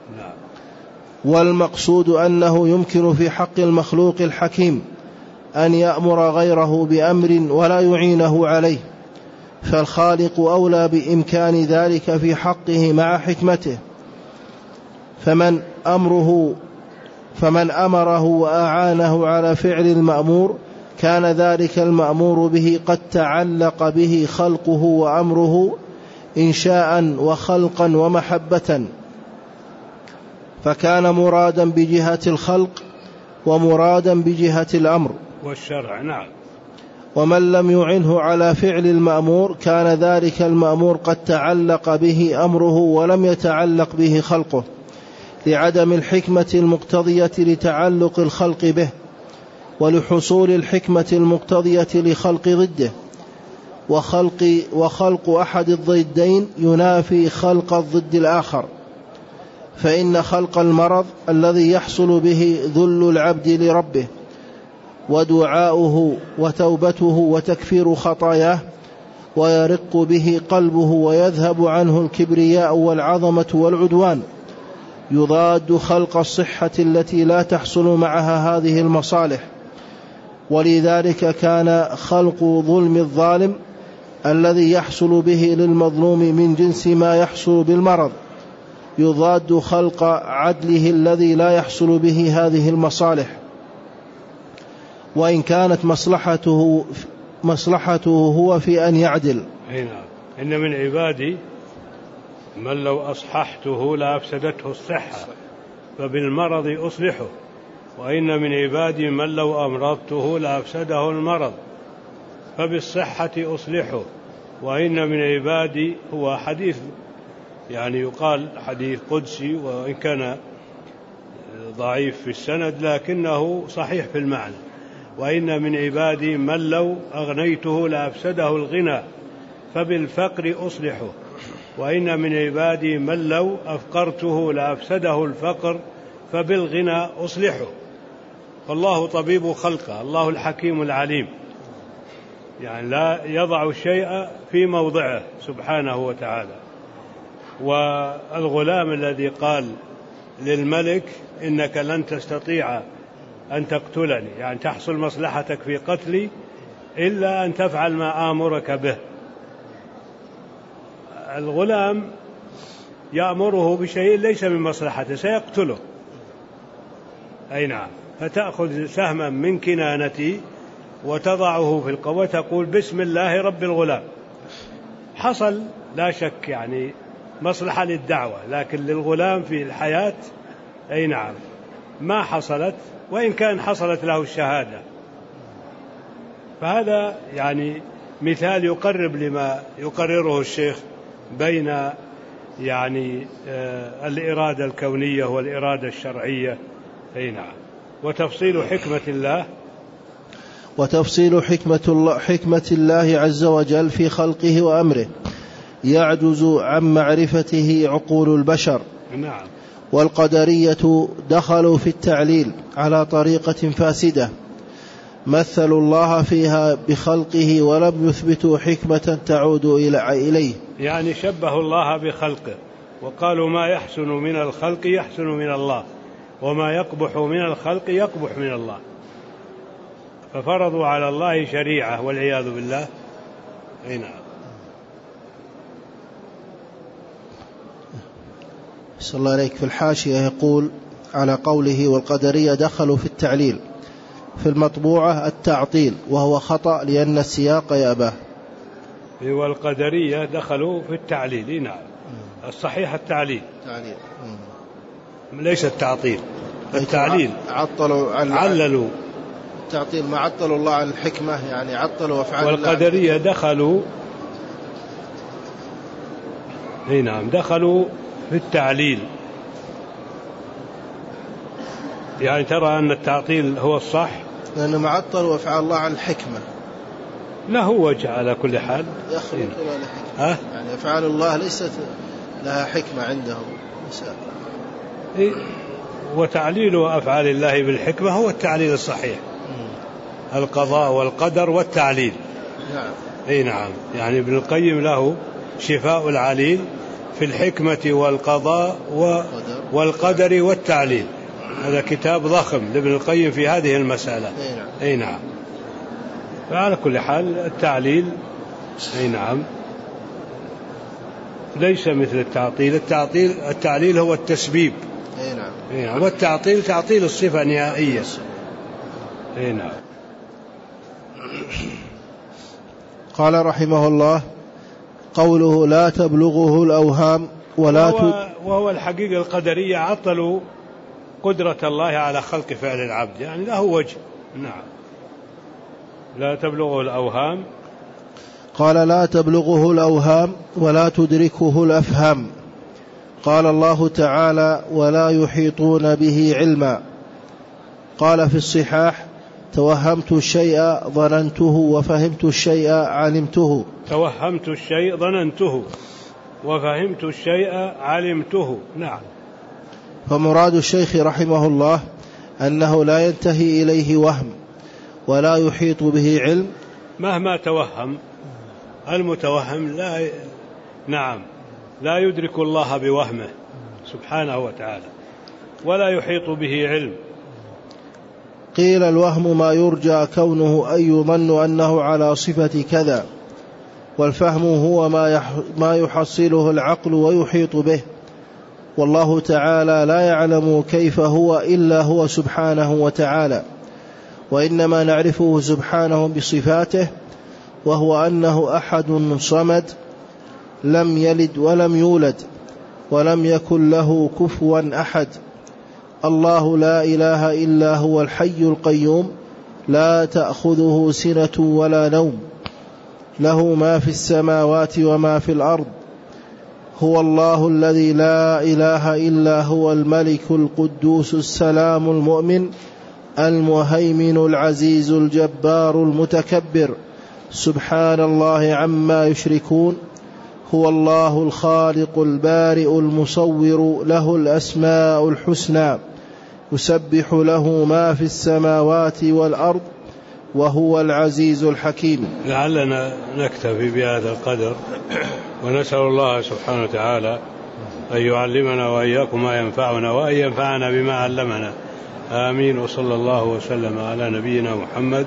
والمقصود أنه يمكن في حق المخلوق الحكيم أن يأمر غيره بأمر ولا يعينه عليه، فالخالق أولى بإمكان ذلك في حقه مع حكمته. فمن أمره فمن أمره وأعانه على فعل المأمور كان ذلك المأمور به قد تعلق به خلقه وأمره إنشاء وخلقا ومحبة، فكان مرادا بجهة الخلق ومرادا بجهة الأمر والشرع. نعم. ومن لم يعنه على فعل المأمور كان ذلك المأمور قد تعلق به أمره ولم يتعلق به خلقه، لعدم الحكمة المقتضية لتعلق الخلق به، ولحصول الحكمة المقتضية لخلق ضده. وخلق, وخلق أحد الضدين ينافي خلق الضد الآخر، فإن خلق المرض الذي يحصل به ذل العبد لربه ودعاؤه وتوبته وتكفير خطاياه ويرق به قلبه ويذهب عنه الكبرياء والعظمة والعدوان، يضاد خلق الصحة التي لا تحصل معها هذه المصالح. ولذلك كان خلق ظلم الظالم الذي يحصل به للمظلوم من جنس ما يحصل بالمرض يضاد خلق عدله الذي لا يحصل به هذه المصالح، وإن كانت مصلحته مصلحته هو في أن يعدل. هنا إن من عبادي من لو أصححته لأفسدته الصحة فبالمرض أصلحه، وإن من عبادي من لو أمرضته لأفسده المرض فبالصحة أصلحه، وإن من عبادي هو حديث يعني يقال حديث قدسي، وإن كان ضعيف في السند لكنه صحيح في المعنى. وإن من عبادي من لو أغنيته لأفسده الغنى فبالفقر أصلحه، وإن من عبادي من لو أفقرته لأفسده الفقر فبالغنى أصلحه. فالله طبيب خلقه، الله الحكيم العليم، يعني لا يضع الشيء في موضعه سبحانه وتعالى. والغلام الذي قال للملك إنك لن تستطيع أن تقتلني، يعني تحصل مصلحتك في قتلي إلا أن تفعل ما آمرك به، الغلام يأمره بشيء ليس من مصلحته سيقتله، أي نعم، فتأخذ سهما من كنانتي وتضعه في القوة وتقول بسم الله رب الغلام. حصل لا شك يعني مصلحة للدعوة، لكن للغلام في الحياة أي نعم ما حصلت، وإن كان حصلت له الشهادة. فهذا يعني مثال يقرب لما يقرره الشيخ بين يعني آه الإرادة الكونية والإرادة الشرعية، أي نعم، وتفصيل حكمة الله وتفصيل حكمة الله, حكمة الله عز وجل في خلقه وأمره يعجز عن معرفته عقول البشر. نعم. والقدرية دخلوا في التعليل على طريقة فاسدة، مثلوا الله فيها بخلقه ولم يثبتوا حكمة تعود إليه، يعني شبهوا الله بخلقه وقالوا ما يحسن من الخلق يحسن من الله، وما يقبح من الخلق يقبح من الله، ففرضوا على الله شريعة والعياذ بالله. أي نعم. صلى الله عليك. في الحاشية يقول على قوله والقدرية دخلوا في التعليل في المطبوعة التعطيل، وهو خطأ لأن السياق يأباه. والقدرية دخلوا في التعليل. نعم، الصحيح التعليل، تعليل. ليس التعطيل. التعليل عطلوا عللوا التعطيل، ما عطلوا الله عن الحكمة، يعني عطلوا أفعال الله. والقدرية دخلوا اي نعم دخلوا في التعليل، يعني ترى أن التعطيل هو الصح، لأنهم عطلوا أفعال الله عن الحكمة. له وجه على كل حال، يخرج إلى الحكمة، يعني أفعال الله ليست لها حكمة عندهم. إيه؟ وتعليل أفعال الله بالحكمة هو التعليل الصحيح، القضاء والقدر والتعليل. نعم. اي نعم، يعني ابن القيم له شفاء العليل في الحكمة والقضاء والقدر والتعليل، هذا كتاب ضخم لابن القيم في هذه المسألة. اي نعم. فعلى كل حال التعليل اي نعم ليس مثل التعطيل. التعطيل التعليل هو التسبيب. اي نعم. اي نعم. والتعطيل تعطيل الصفة نهائية. اي نعم. قال رحمه الله قوله لا تبلغه الأوهام ولا وهو, وهو الحقيقة القدرية عطلوا قدرة الله على خلق فعل العبد، يعني له وجه. نعم. لا تبلغه الأوهام. قال لا تبلغه الأوهام ولا تدركه الأفهام. قال الله تعالى ولا يحيطون به علما. قال في الصحاح توهمت الشيء ظننته وفهمت الشيء علمته. توهمت الشيء ظننته وفهمت الشيء علمته. نعم. فمراد الشيخ رحمه الله أنه لا ينتهي إليه وهم ولا يحيط به علم مهما توهم. المتوهم لا ي... نعم لا يدرك الله بوهمه سبحانه وتعالى، ولا يحيط به علم. قيل الوهم ما يرجى كونه أن يظن أنه على صفة كذا، والفهم هو ما يحصله العقل ويحيط به، والله تعالى لا يعلم كيف هو إلا هو سبحانه وتعالى، وإنما نعرفه سبحانه بصفاته، وهو أنه أحد صمد لم يلد ولم يولد ولم يكن له كفوا أحد. الله لا إله إلا هو الحي القيوم لا تأخذه سنة ولا نوم، له ما في السماوات وما في الأرض، هو الله الذي لا إله إلا هو الملك القدوس السلام المؤمن المهيمن العزيز الجبار المتكبر، سبحان الله عما يشركون، هو الله الخالق البارئ المصور، له الأسماء الحسنى، يسبح له ما في السماوات والأرض، وهو العزيز الحكيم. لعلنا نكتفي بهذا القدر، ونسأل الله سبحانه وتعالى أن يعلمنا وإياكم ما ينفعنا، وأن ينفعنا بما علمنا. آمين. وصلى الله وسلم على نبينا محمد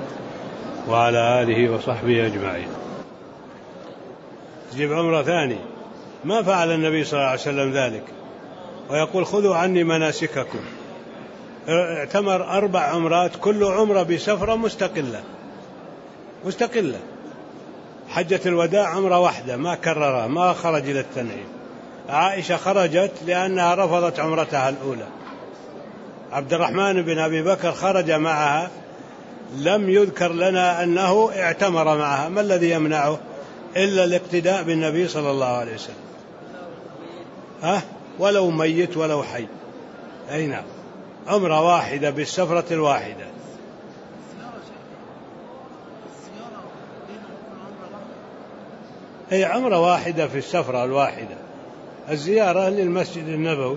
وعلى آله وصحبه أجمعين. تجيب عمرة ثاني. ما فعل النبي صلى الله عليه وسلم ذلك، ويقول خذوا عني مناسككم. اعتمر أربع عمرات، كل عمرة بسفرة مستقلة مستقلة. حجة الوداع عمرة واحدة ما كررها، ما خرج إلى التنعيم. عائشة خرجت لأنها رفضت عمرتها الأولى. عبد الرحمن بن أبي بكر خرج معها، لم يذكر لنا أنه اعتمر معها. ما الذي يمنعه إلا الاقتداء بالنبي صلى الله عليه وسلم، ها ولو ميت ولو حي. أي نعم، عمرة واحدة بالسفرة الواحدة. هي عمرة واحدة في السفرة الواحدة. الزيارة للمسجد النبوي،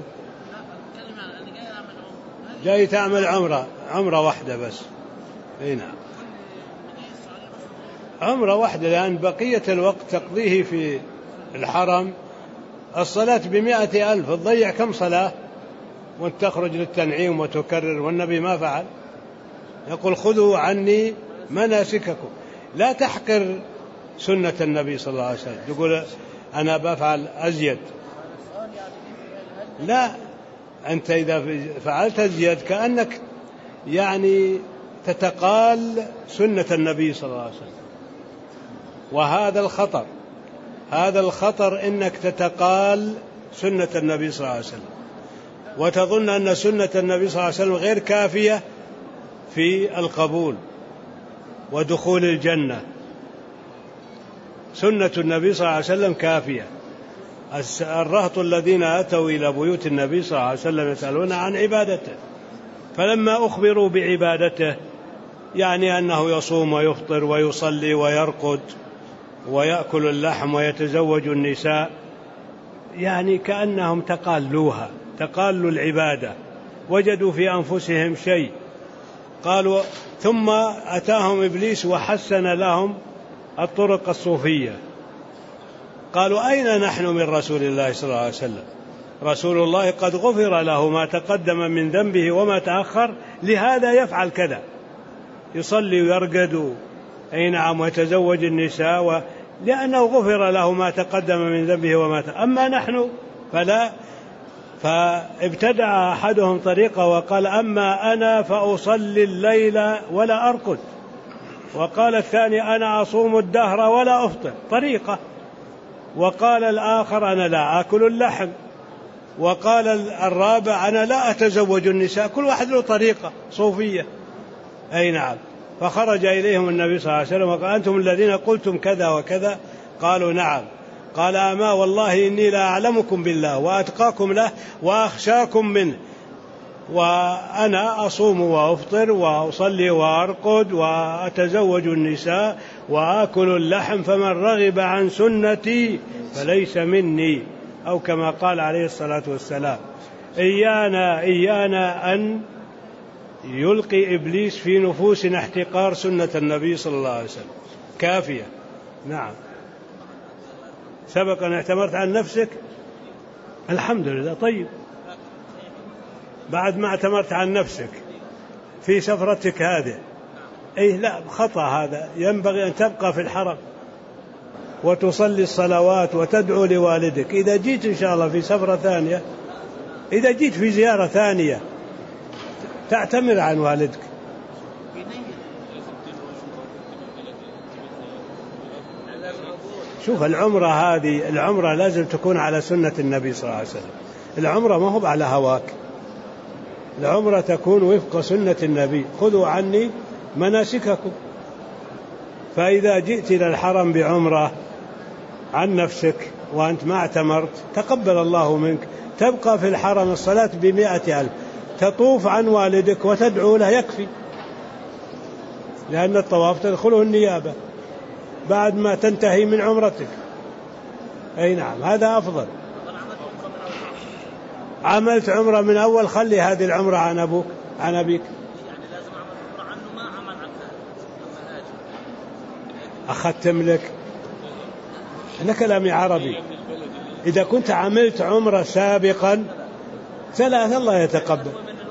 جاي تعمل عمرة عمرة واحدة بس. اي نعم، عمرة واحدة، لأن بقية الوقت تقضيه في الحرم. الصلاة بمئة ألف، تضيع كم صلاة وانت تخرج للتنعيم وتكرر، والنبي ما فعل. يقول خذوا عني مناسككم. لا تحقر سنة النبي صلى الله عليه وسلم تقول أنا بفعل أزيد. لا، أنت إذا فعلت أزيد كأنك يعني تتقال سنة النبي صلى الله عليه وسلم، وهذا الخطر. هذا الخطر إنك تتقال سنة النبي صلى الله عليه وسلم، وتظن أن سنة النبي صلى الله عليه وسلم غير كافية في القبول ودخول الجنة. سنة النبي صلى الله عليه وسلم كافية. الرهط الذين أتوا إلى بيوت النبي صلى الله عليه وسلم يسألون عن عبادته، فلما أخبروا بعبادته، يعني أنه يصوم ويفطر ويصلي ويرقد ويأكل اللحم ويتزوج النساء، يعني كأنهم تقالوها، تقالوا العبادة، وجدوا في أنفسهم شيء. قالوا ثم أتاهم إبليس وحسن لهم الطرق الصوفية. قالوا أين نحن من رسول الله صلى الله عليه وسلم؟ رسول الله قد غفر له ما تقدم من ذنبه وما تأخر، لهذا يفعل كذا، يصلي ويرقد، أي نعم، ويتزوج النساء، و... لأنه غفر له ما تقدم من ذنبه وما تأخر. أما نحن فلا. فابتدع أحدهم طريقة وقال أما أنا فأصلي الليل ولا أرقد، وقال الثاني أنا أصوم الدهر ولا أفطر، طريقة. وقال الآخر أنا لا أكل اللحم، وقال الرابع أنا لا أتزوج النساء. كل واحد له طريقة صوفية. أي نعم. فخرج إليهم النبي صلى الله عليه وسلم وقال أنتم الذين قلتم كذا وكذا؟ قالوا نعم. قال أما والله إني لا أعلمكم بالله وأتقاكم له وأخشاكم منه، وأنا أصوم وأفطر وأصلي وأرقد وأتزوج النساء وآكل اللحم، فمن رغب عن سنتي فليس مني، أو كما قال عليه الصلاة والسلام. إيانا إيانا أن يلقي إبليس في نفوسنا احتقار سنة النبي صلى الله عليه وسلم. كافية. نعم. سبق أن اعتمرت عن نفسك؟ الحمد لله. طيب، بعد ما اعتمرت عن نفسك في سفرتك هذه، أي لا، خطأ هذا. ينبغي أن تبقى في الحرم وتصلي الصلوات وتدعو لوالدك. إذا جيت إن شاء الله في سفرة ثانية، إذا جيت في زيارة ثانية، تعتمر عن والدك. شوف، العمرة هذه، العمرة لازم تكون على سنة النبي صلى الله عليه وسلم. العمرة ما هو على هواك، العمرة تكون وفق سنة النبي. خذوا عني مناسككم. فإذا جئت إلى الحرم بعمرة عن نفسك وأنت ما اعتمرت، تقبل الله منك، تبقى في الحرم الصلاة بمئة ألف، تطوف عن والدك وتدعو له، يكفي، لأن الطواف تدخله النيابة بعد ما تنتهي من عمرتك. أي نعم، هذا أفضل. عملت عمرة من أول، خلي هذه العمرة عن أبوك عن أبيك. أختم لك، أنا كلامي عربي. إذا كنت عملت عمرة سابقا ثلاثة، الله يتقبل.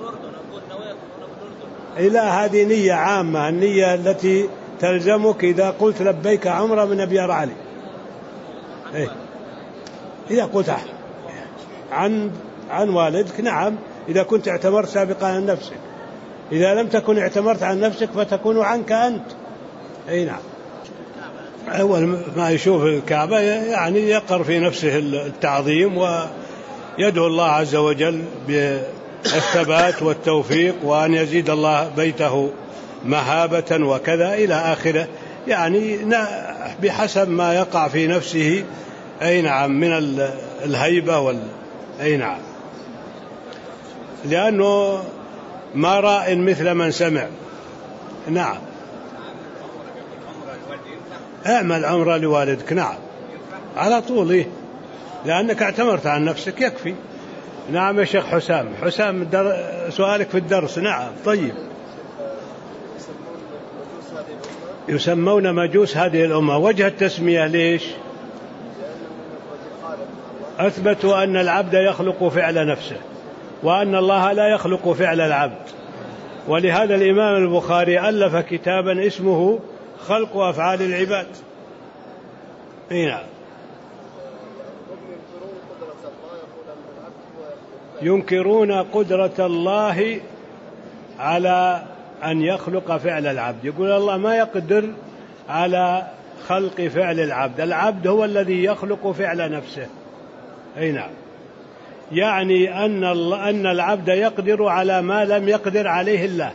إلى هذه نية عامة، النية التي تلزمك إذا قلت لبيك عمرة من أبيار علي. إيه؟ إذا قلت عن عن والدك نعم، إذا كنت اعتمرت سابقا عن نفسك. إذا لم تكن اعتمرت عن نفسك فتكون عنك أنت. أي نعم. أول ما يشوف الكعبة يعني يقر في نفسه التعظيم ويدعو الله عز وجل بالثبات والتوفيق، وأن يزيد الله بيته مهابة وكذا إلى آخره، يعني بحسب ما يقع في نفسه. أي نعم، من الهيبة وال أي نعم، لأنه ما راء مثل من سمع. نعم. اعمل عمرة لوالدك نعم على طول، إيه؟ لأنك اعتمرت عن نفسك يكفي. نعم يا شيخ حسام. حسام در... سؤالك في الدرس. نعم طيب. يسمون مجوس هذه الأمة. وجه التسمية ليش؟ أثبتوا أن العبد يخلق فعل نفسه، وأن الله لا يخلق فعل العبد. ولهذا الإمام البخاري ألف كتابا اسمه خلق أفعال العباد. نعم. ينكرون قدرة الله على أن يخلق فعل العبد. يقول الله ما يقدر على خلق فعل العبد، العبد هو الذي يخلق فعل نفسه. أي نعم. يعني أن, أن العبد يقدر على ما لم يقدر عليه الله.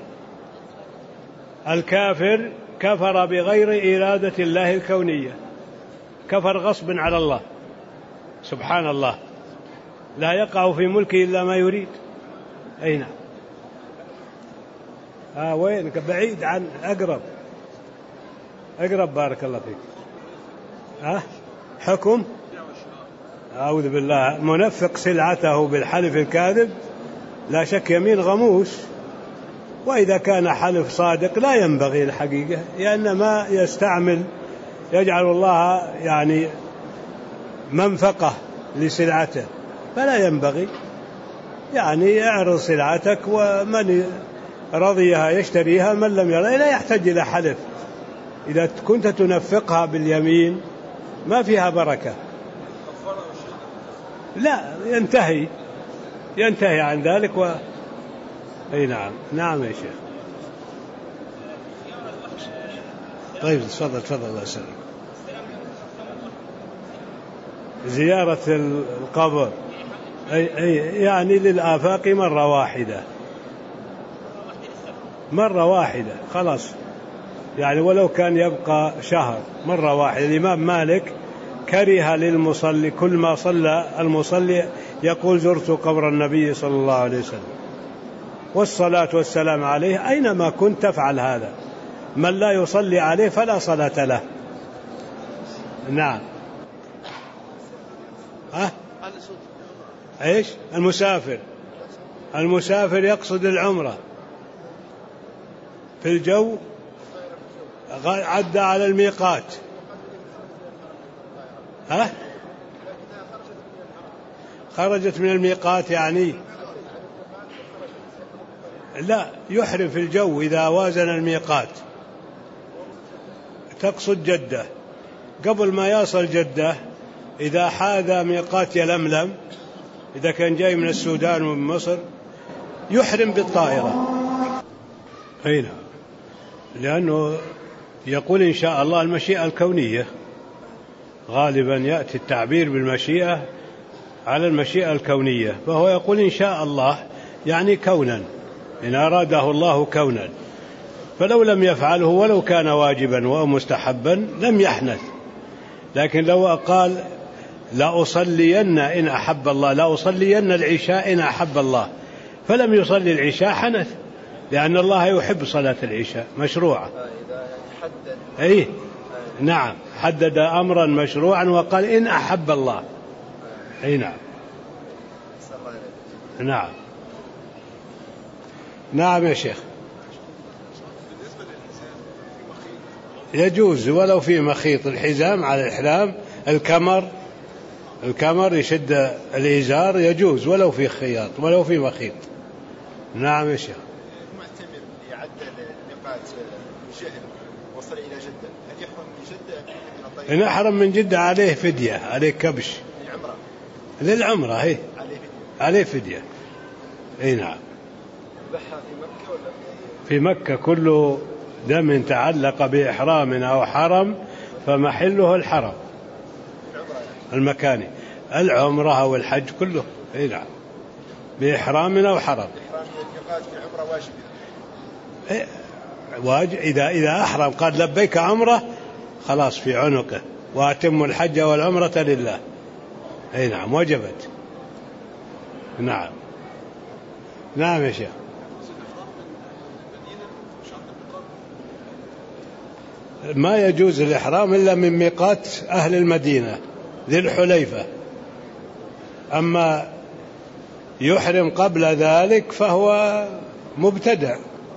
الكافر كفر بغير إرادة الله الكونية، كفر غصب على الله سبحان الله، لا يقع في ملكه إلا ما يريد. أي نعم. آه وينك؟ بعيد عن أقرب أقرب بارك الله فيك. آه حكم أعوذ بالله. منفق سلعته بالحلف الكاذب لا شك يمين غموس، وإذا كان حلف صادق لا ينبغي الحقيقة، لأن ما يستعمل يجعل الله يعني منفقة لسلعته، فلا ينبغي. يعني اعرض سلعتك ومن رضيها يشتريها، من لم يرضى لا يحتاج إلى حلف. إذا كنت تنفقها باليمين ما فيها بركة، لا ينتهي ينتهي عن ذلك و... أي نعم. نعم يا شيخ. طيب تفضل تفضل الله يسلمك. زيارة القبر أي أي يعني للآفاق مرة واحدة، مرة واحدة خلاص، يعني ولو كان يبقى شهر مرة واحدة. الإمام مالك كره للمصلي كل ما صلى المصلي يقول زرت قبر النبي صلى الله عليه وسلم، والصلاة والسلام عليه. أينما كنت تفعل هذا، من لا يصلي عليه فلا صلاة له. نعم. ها؟ ايش؟ المسافر المسافر يقصد العمرة في الجو، عدى على الميقات. ها؟ خرجت من الميقات يعني لا، يحرم في الجو إذا وازن الميقات. تقصد جدة، قبل ما يصل جدة إذا حاذى ميقات يلملم، إذا كان جاي من السودان ومن مصر يحرم بالطائرة. أين؟ لأنه يقول إن شاء الله المشيئة الكونية، غالبا يأتي التعبير بالمشيئة على المشيئة الكونية، فهو يقول إن شاء الله يعني كونا، إن أراده الله كونا، فلو لم يفعله ولو كان واجبا ومستحبا لم يحنث. لكن لو قال لا أصلين إن أحب الله، لا أصلين العشاء إن أحب الله، فلم يصلي العشاء حنث، لأن الله يحب صلاة العشاء مشروعة. أي نعم، حدد أمرا مشروعا وقال إن أحب الله. أي نعم. نعم نعم يا شيخ. يجوز ولو في مخيط، الحزام على الإحرام، الكمر الكمر يشد الإزار، يجوز ولو في خياط ولو في مخيط. نعم يا شيخ. المعتمر يعدل ميقات جهل وصل إلى جدة، هل يحرم من جدة؟ إن أحرم من جدة عليه فدية، عليه كبش. للعمرة هي عليه فدية. عليه فدية. أي نعم. ذبحها في مكة ولا في مكة؟ كل دم تعلق بإحرام أو حرم فمحله الحرم المكاني، العمرة أو الحج كله. أي نعم، بإحرام أو حرم. إحرام الميقات في عمرة واجب. إيه واجب. إذا إذا أحرم قال لبيك عمرة خلاص في عنقه، وأتم الحج والعمرة لله. أي نعم، وجبت. نعم نعم يا شيخ. ما يجوز الإحرام إلا من ميقات أهل المدينة ذي الحليفة، أما يحرم قبل ذلك فهو مبتدع،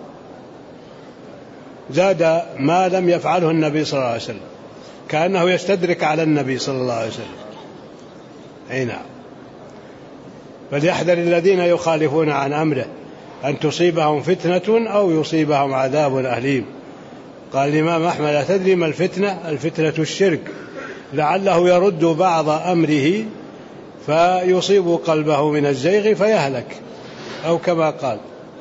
زاد ما لم يفعله النبي صلى الله عليه وسلم، كأنه يستدرك على النبي صلى الله عليه وسلم. أي نعم. فليحذر الذين يخالفون عن أمره أن تصيبهم فتنة أو يصيبهم عذاب أليم. قال الإمام أحمد: لا تدري ما الفتنة؟ الفتنة الشرك، لعله يرد بعض أمره فيصيب قلبه من الزيغ فيهلك، أو كما قال.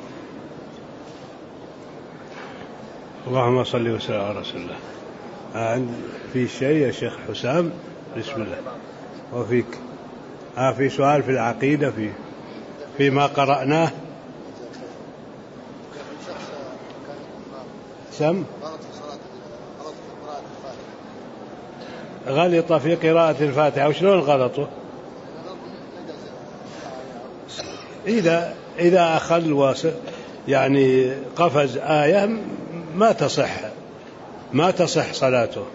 اللهم صل وسلم على رسول الله. في شيء يا شيخ حسام؟ بسم الله. وفيك آه في سؤال في العقيدة في فيما قرأناه. سم غلط في قراءة الفاتحة. وشلون غلطه؟ إذا إذا أخل وس يعني قفز آية ما تصح ما تصح صلاته.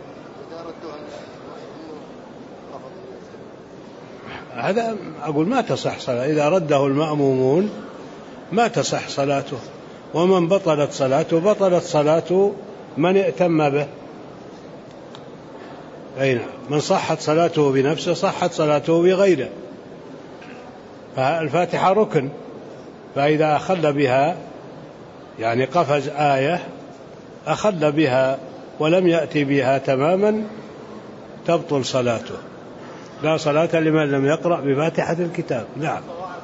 هذا أقول ما تصح صلاة. إذا رده المأمومون ما تصح صلاته، ومن بطلت صلاته بطلت صلاته من ائتم به. أي نعم. من صحت صلاته بنفسه صحت صلاته بغيره. فالفاتحة ركن، فإذا أخل بها يعني قفز آية أخل بها ولم يأتي بها تماما تبطل صلاته. لا صلاة لمن لم يقرأ بفاتحة الكتاب. نعم.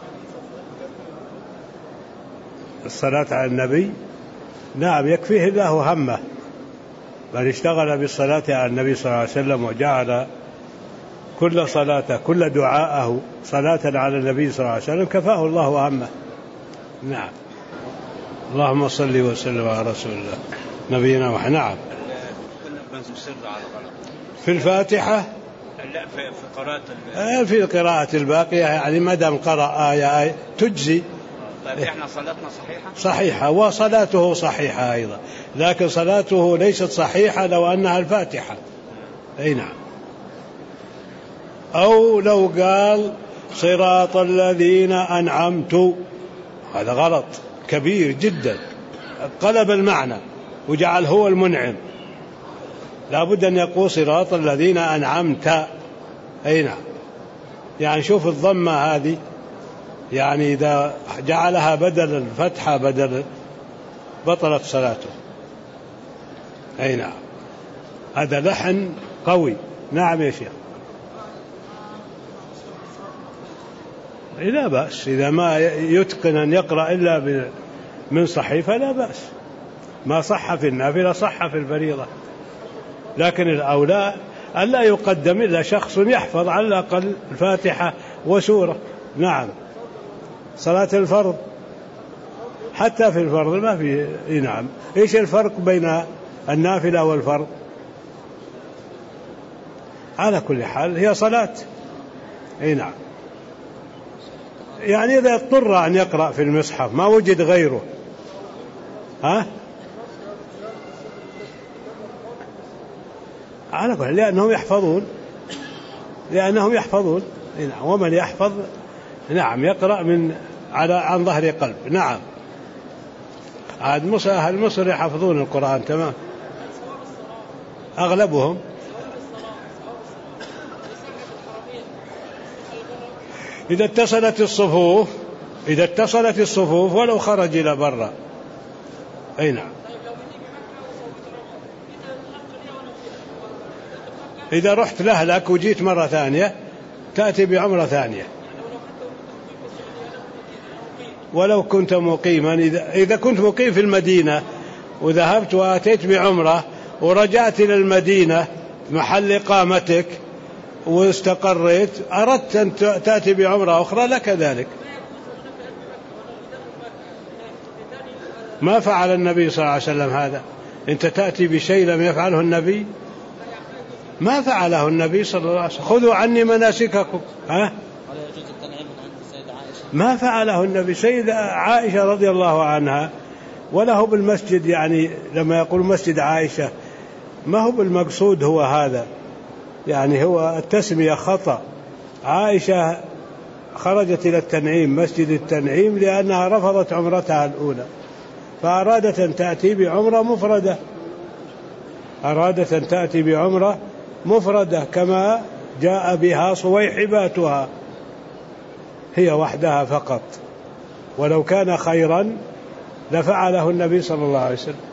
الصلاة على النبي نعم يكفيه الله همه، بل اشتغل بالصلاة على النبي صلى الله عليه وسلم وجعل كل صلاة كل دعاءه صلاة على النبي صلى الله عليه وسلم كفاه الله همه. نعم. اللهم صل وسلم على رسول الله نبينا محمد. نعم. في الفاتحة لا في قراءة في القراءة الباقية يعني ما دام قرأ آية آية تجزي. طيب احنا صلاتنا صحيحة؟ صحيحة، وصلاته صحيحة أيضا، لكن صلاته ليست صحيحة لو أنها الفاتحة. أي نعم. أو لو قال صراط الذين أنعمت، هذا غلط كبير جدا، قلب المعنى وجعل هو المنعم. لا بد أن يقول صراط الذين أنعمت. أي نعم. يعني شوف الضمة هذه، يعني إذا جعلها بدل الفتحة بدل بطلت صلاته. أي نعم. هذا لحن قوي. نعم يا شيخ. لا بأس، إذا ما يتقن أن يقرأ إلا من صحيفة لا بأس. ما صح في النافلة صح في الفريضة، لكن الأولى أن لا يقدم إلا شخص يحفظ على الأقل الفاتحة وسورة. نعم. صلاة الفرض حتى في الفرض ما في. نعم. إيش الفرق بين النافلة والفرض؟ على كل حال هي صلاة. أي نعم. يعني إذا اضطر أن يقرأ في المصحف ما وجد غيره، ها؟ على كل، لأنهم يحفظون لأنهم يحفظون. نعم. ومن يحفظ نعم يقرأ من على عن ظهر قلب. نعم. عاد مصر أهل مصر يحفظون القرآن تمام، أغلبهم. إذا اتصلت الصفوف إذا اتصلت الصفوف ولو خرج إلى برا. أي نعم. إذا رحت لأهلك وجيت مرة ثانية تأتي بعمرة ثانية. ولو كنت مقيما، إذا كنت مقيم في المدينة وذهبت وأتيت بعمرة ورجعت إلى المدينة محل إقامتك واستقريت، أردت أن تأتي بعمرة أخرى لك ذلك. ما فعل النبي صلى الله عليه وسلم هذا. أنت تأتي بشيء لم يفعله النبي، ما فعله النبي صلى الله عليه وسلم. خذوا عني مناسككم. ها؟ ما فعله النبي. سيدة عائشة رضي الله عنها، وله بالمسجد، يعني لما يقول مسجد عائشة ما هو بالمقصود هو هذا، يعني هو التسمية خطأ. عائشة خرجت إلى التنعيم، مسجد التنعيم، لأنها رفضت عمرتها الأولى، فأرادت أن تأتي بعمرة مفردة، أرادت أن تأتي بعمرة مفردة كما جاء بها صويحباتها هي وحدها فقط. ولو كان خيرا لفعله النبي صلى الله عليه وسلم.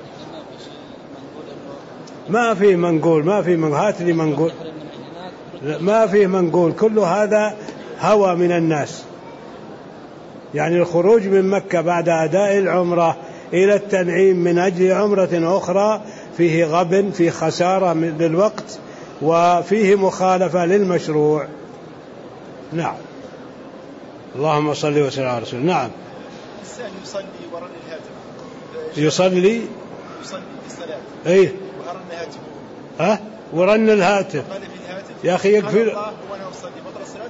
ما فيه منقول، ما فيه من هات لي منقول، ما فيه منقول، كل هذا هوى من الناس. يعني الخروج من مكة بعد أداء العمرة إلى التنعيم من أجل عمرة أخرى فيه غبن، فيه خسارة للوقت، وفيه مخالفة للمشروع. نعم. اللهم صل وسلم على رسول. نعم. الإنسان يصلي ورن الهاتف. يصلي يصلي في الصلاة. إيه. ورن الهاتف. ها؟ ورن الهاتف. يا أخي يكفي. الله وأنا أصلي بطل الصلاة.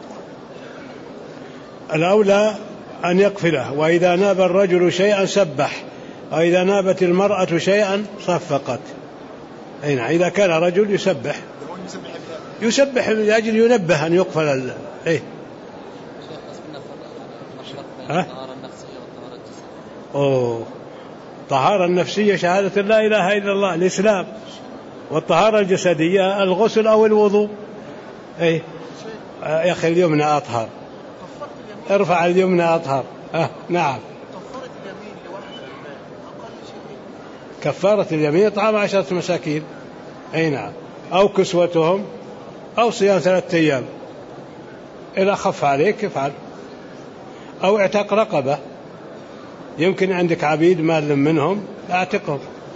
الأولى أن يقفله، وإذا ناب الرجل شيئا سبح، وإذا نابت المرأة شيئا صفقت. أين إذا كان رجل يسبح يسبح لأجل ينبه أن يقفل ال... إيه. ها؟ أوه. الطهارة النفسية شهادة لا إله إلا الله، الإسلام. والطهارة الجسدية الغسل أو الوضوء. إيه. يا أخي اليمنى أطهر، ارفع اليمنى أطهر. أه. نعم. كفارة اليمين طعام عشرة مساكين. أي نعم. أو كسوتهم أو صيام ثلاثة أيام إذا خف عليك افعل، أو اعتق رقبة. يمكن عندك عبيد مال منهم اعتقهم.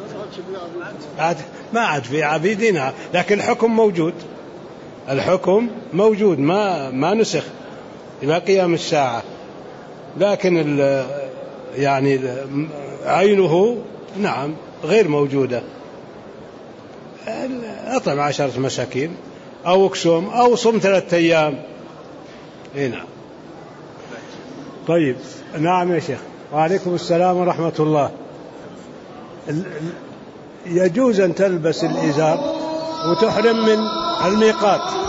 ما عاد في عبيدنا، لكن الحكم موجود، الحكم موجود ما ما نسخ إلى قيام الساعة، لكن ال يعني عينه نعم غير موجودة. أطعم عشرة مساكين أو اكسوم أو صم ثلاثة أيام. إيه نعم. طيب. نعم يا شيخ. وعليكم السلام ورحمة الله. يجوز أن تلبس الإزار وتحرم من الميقات.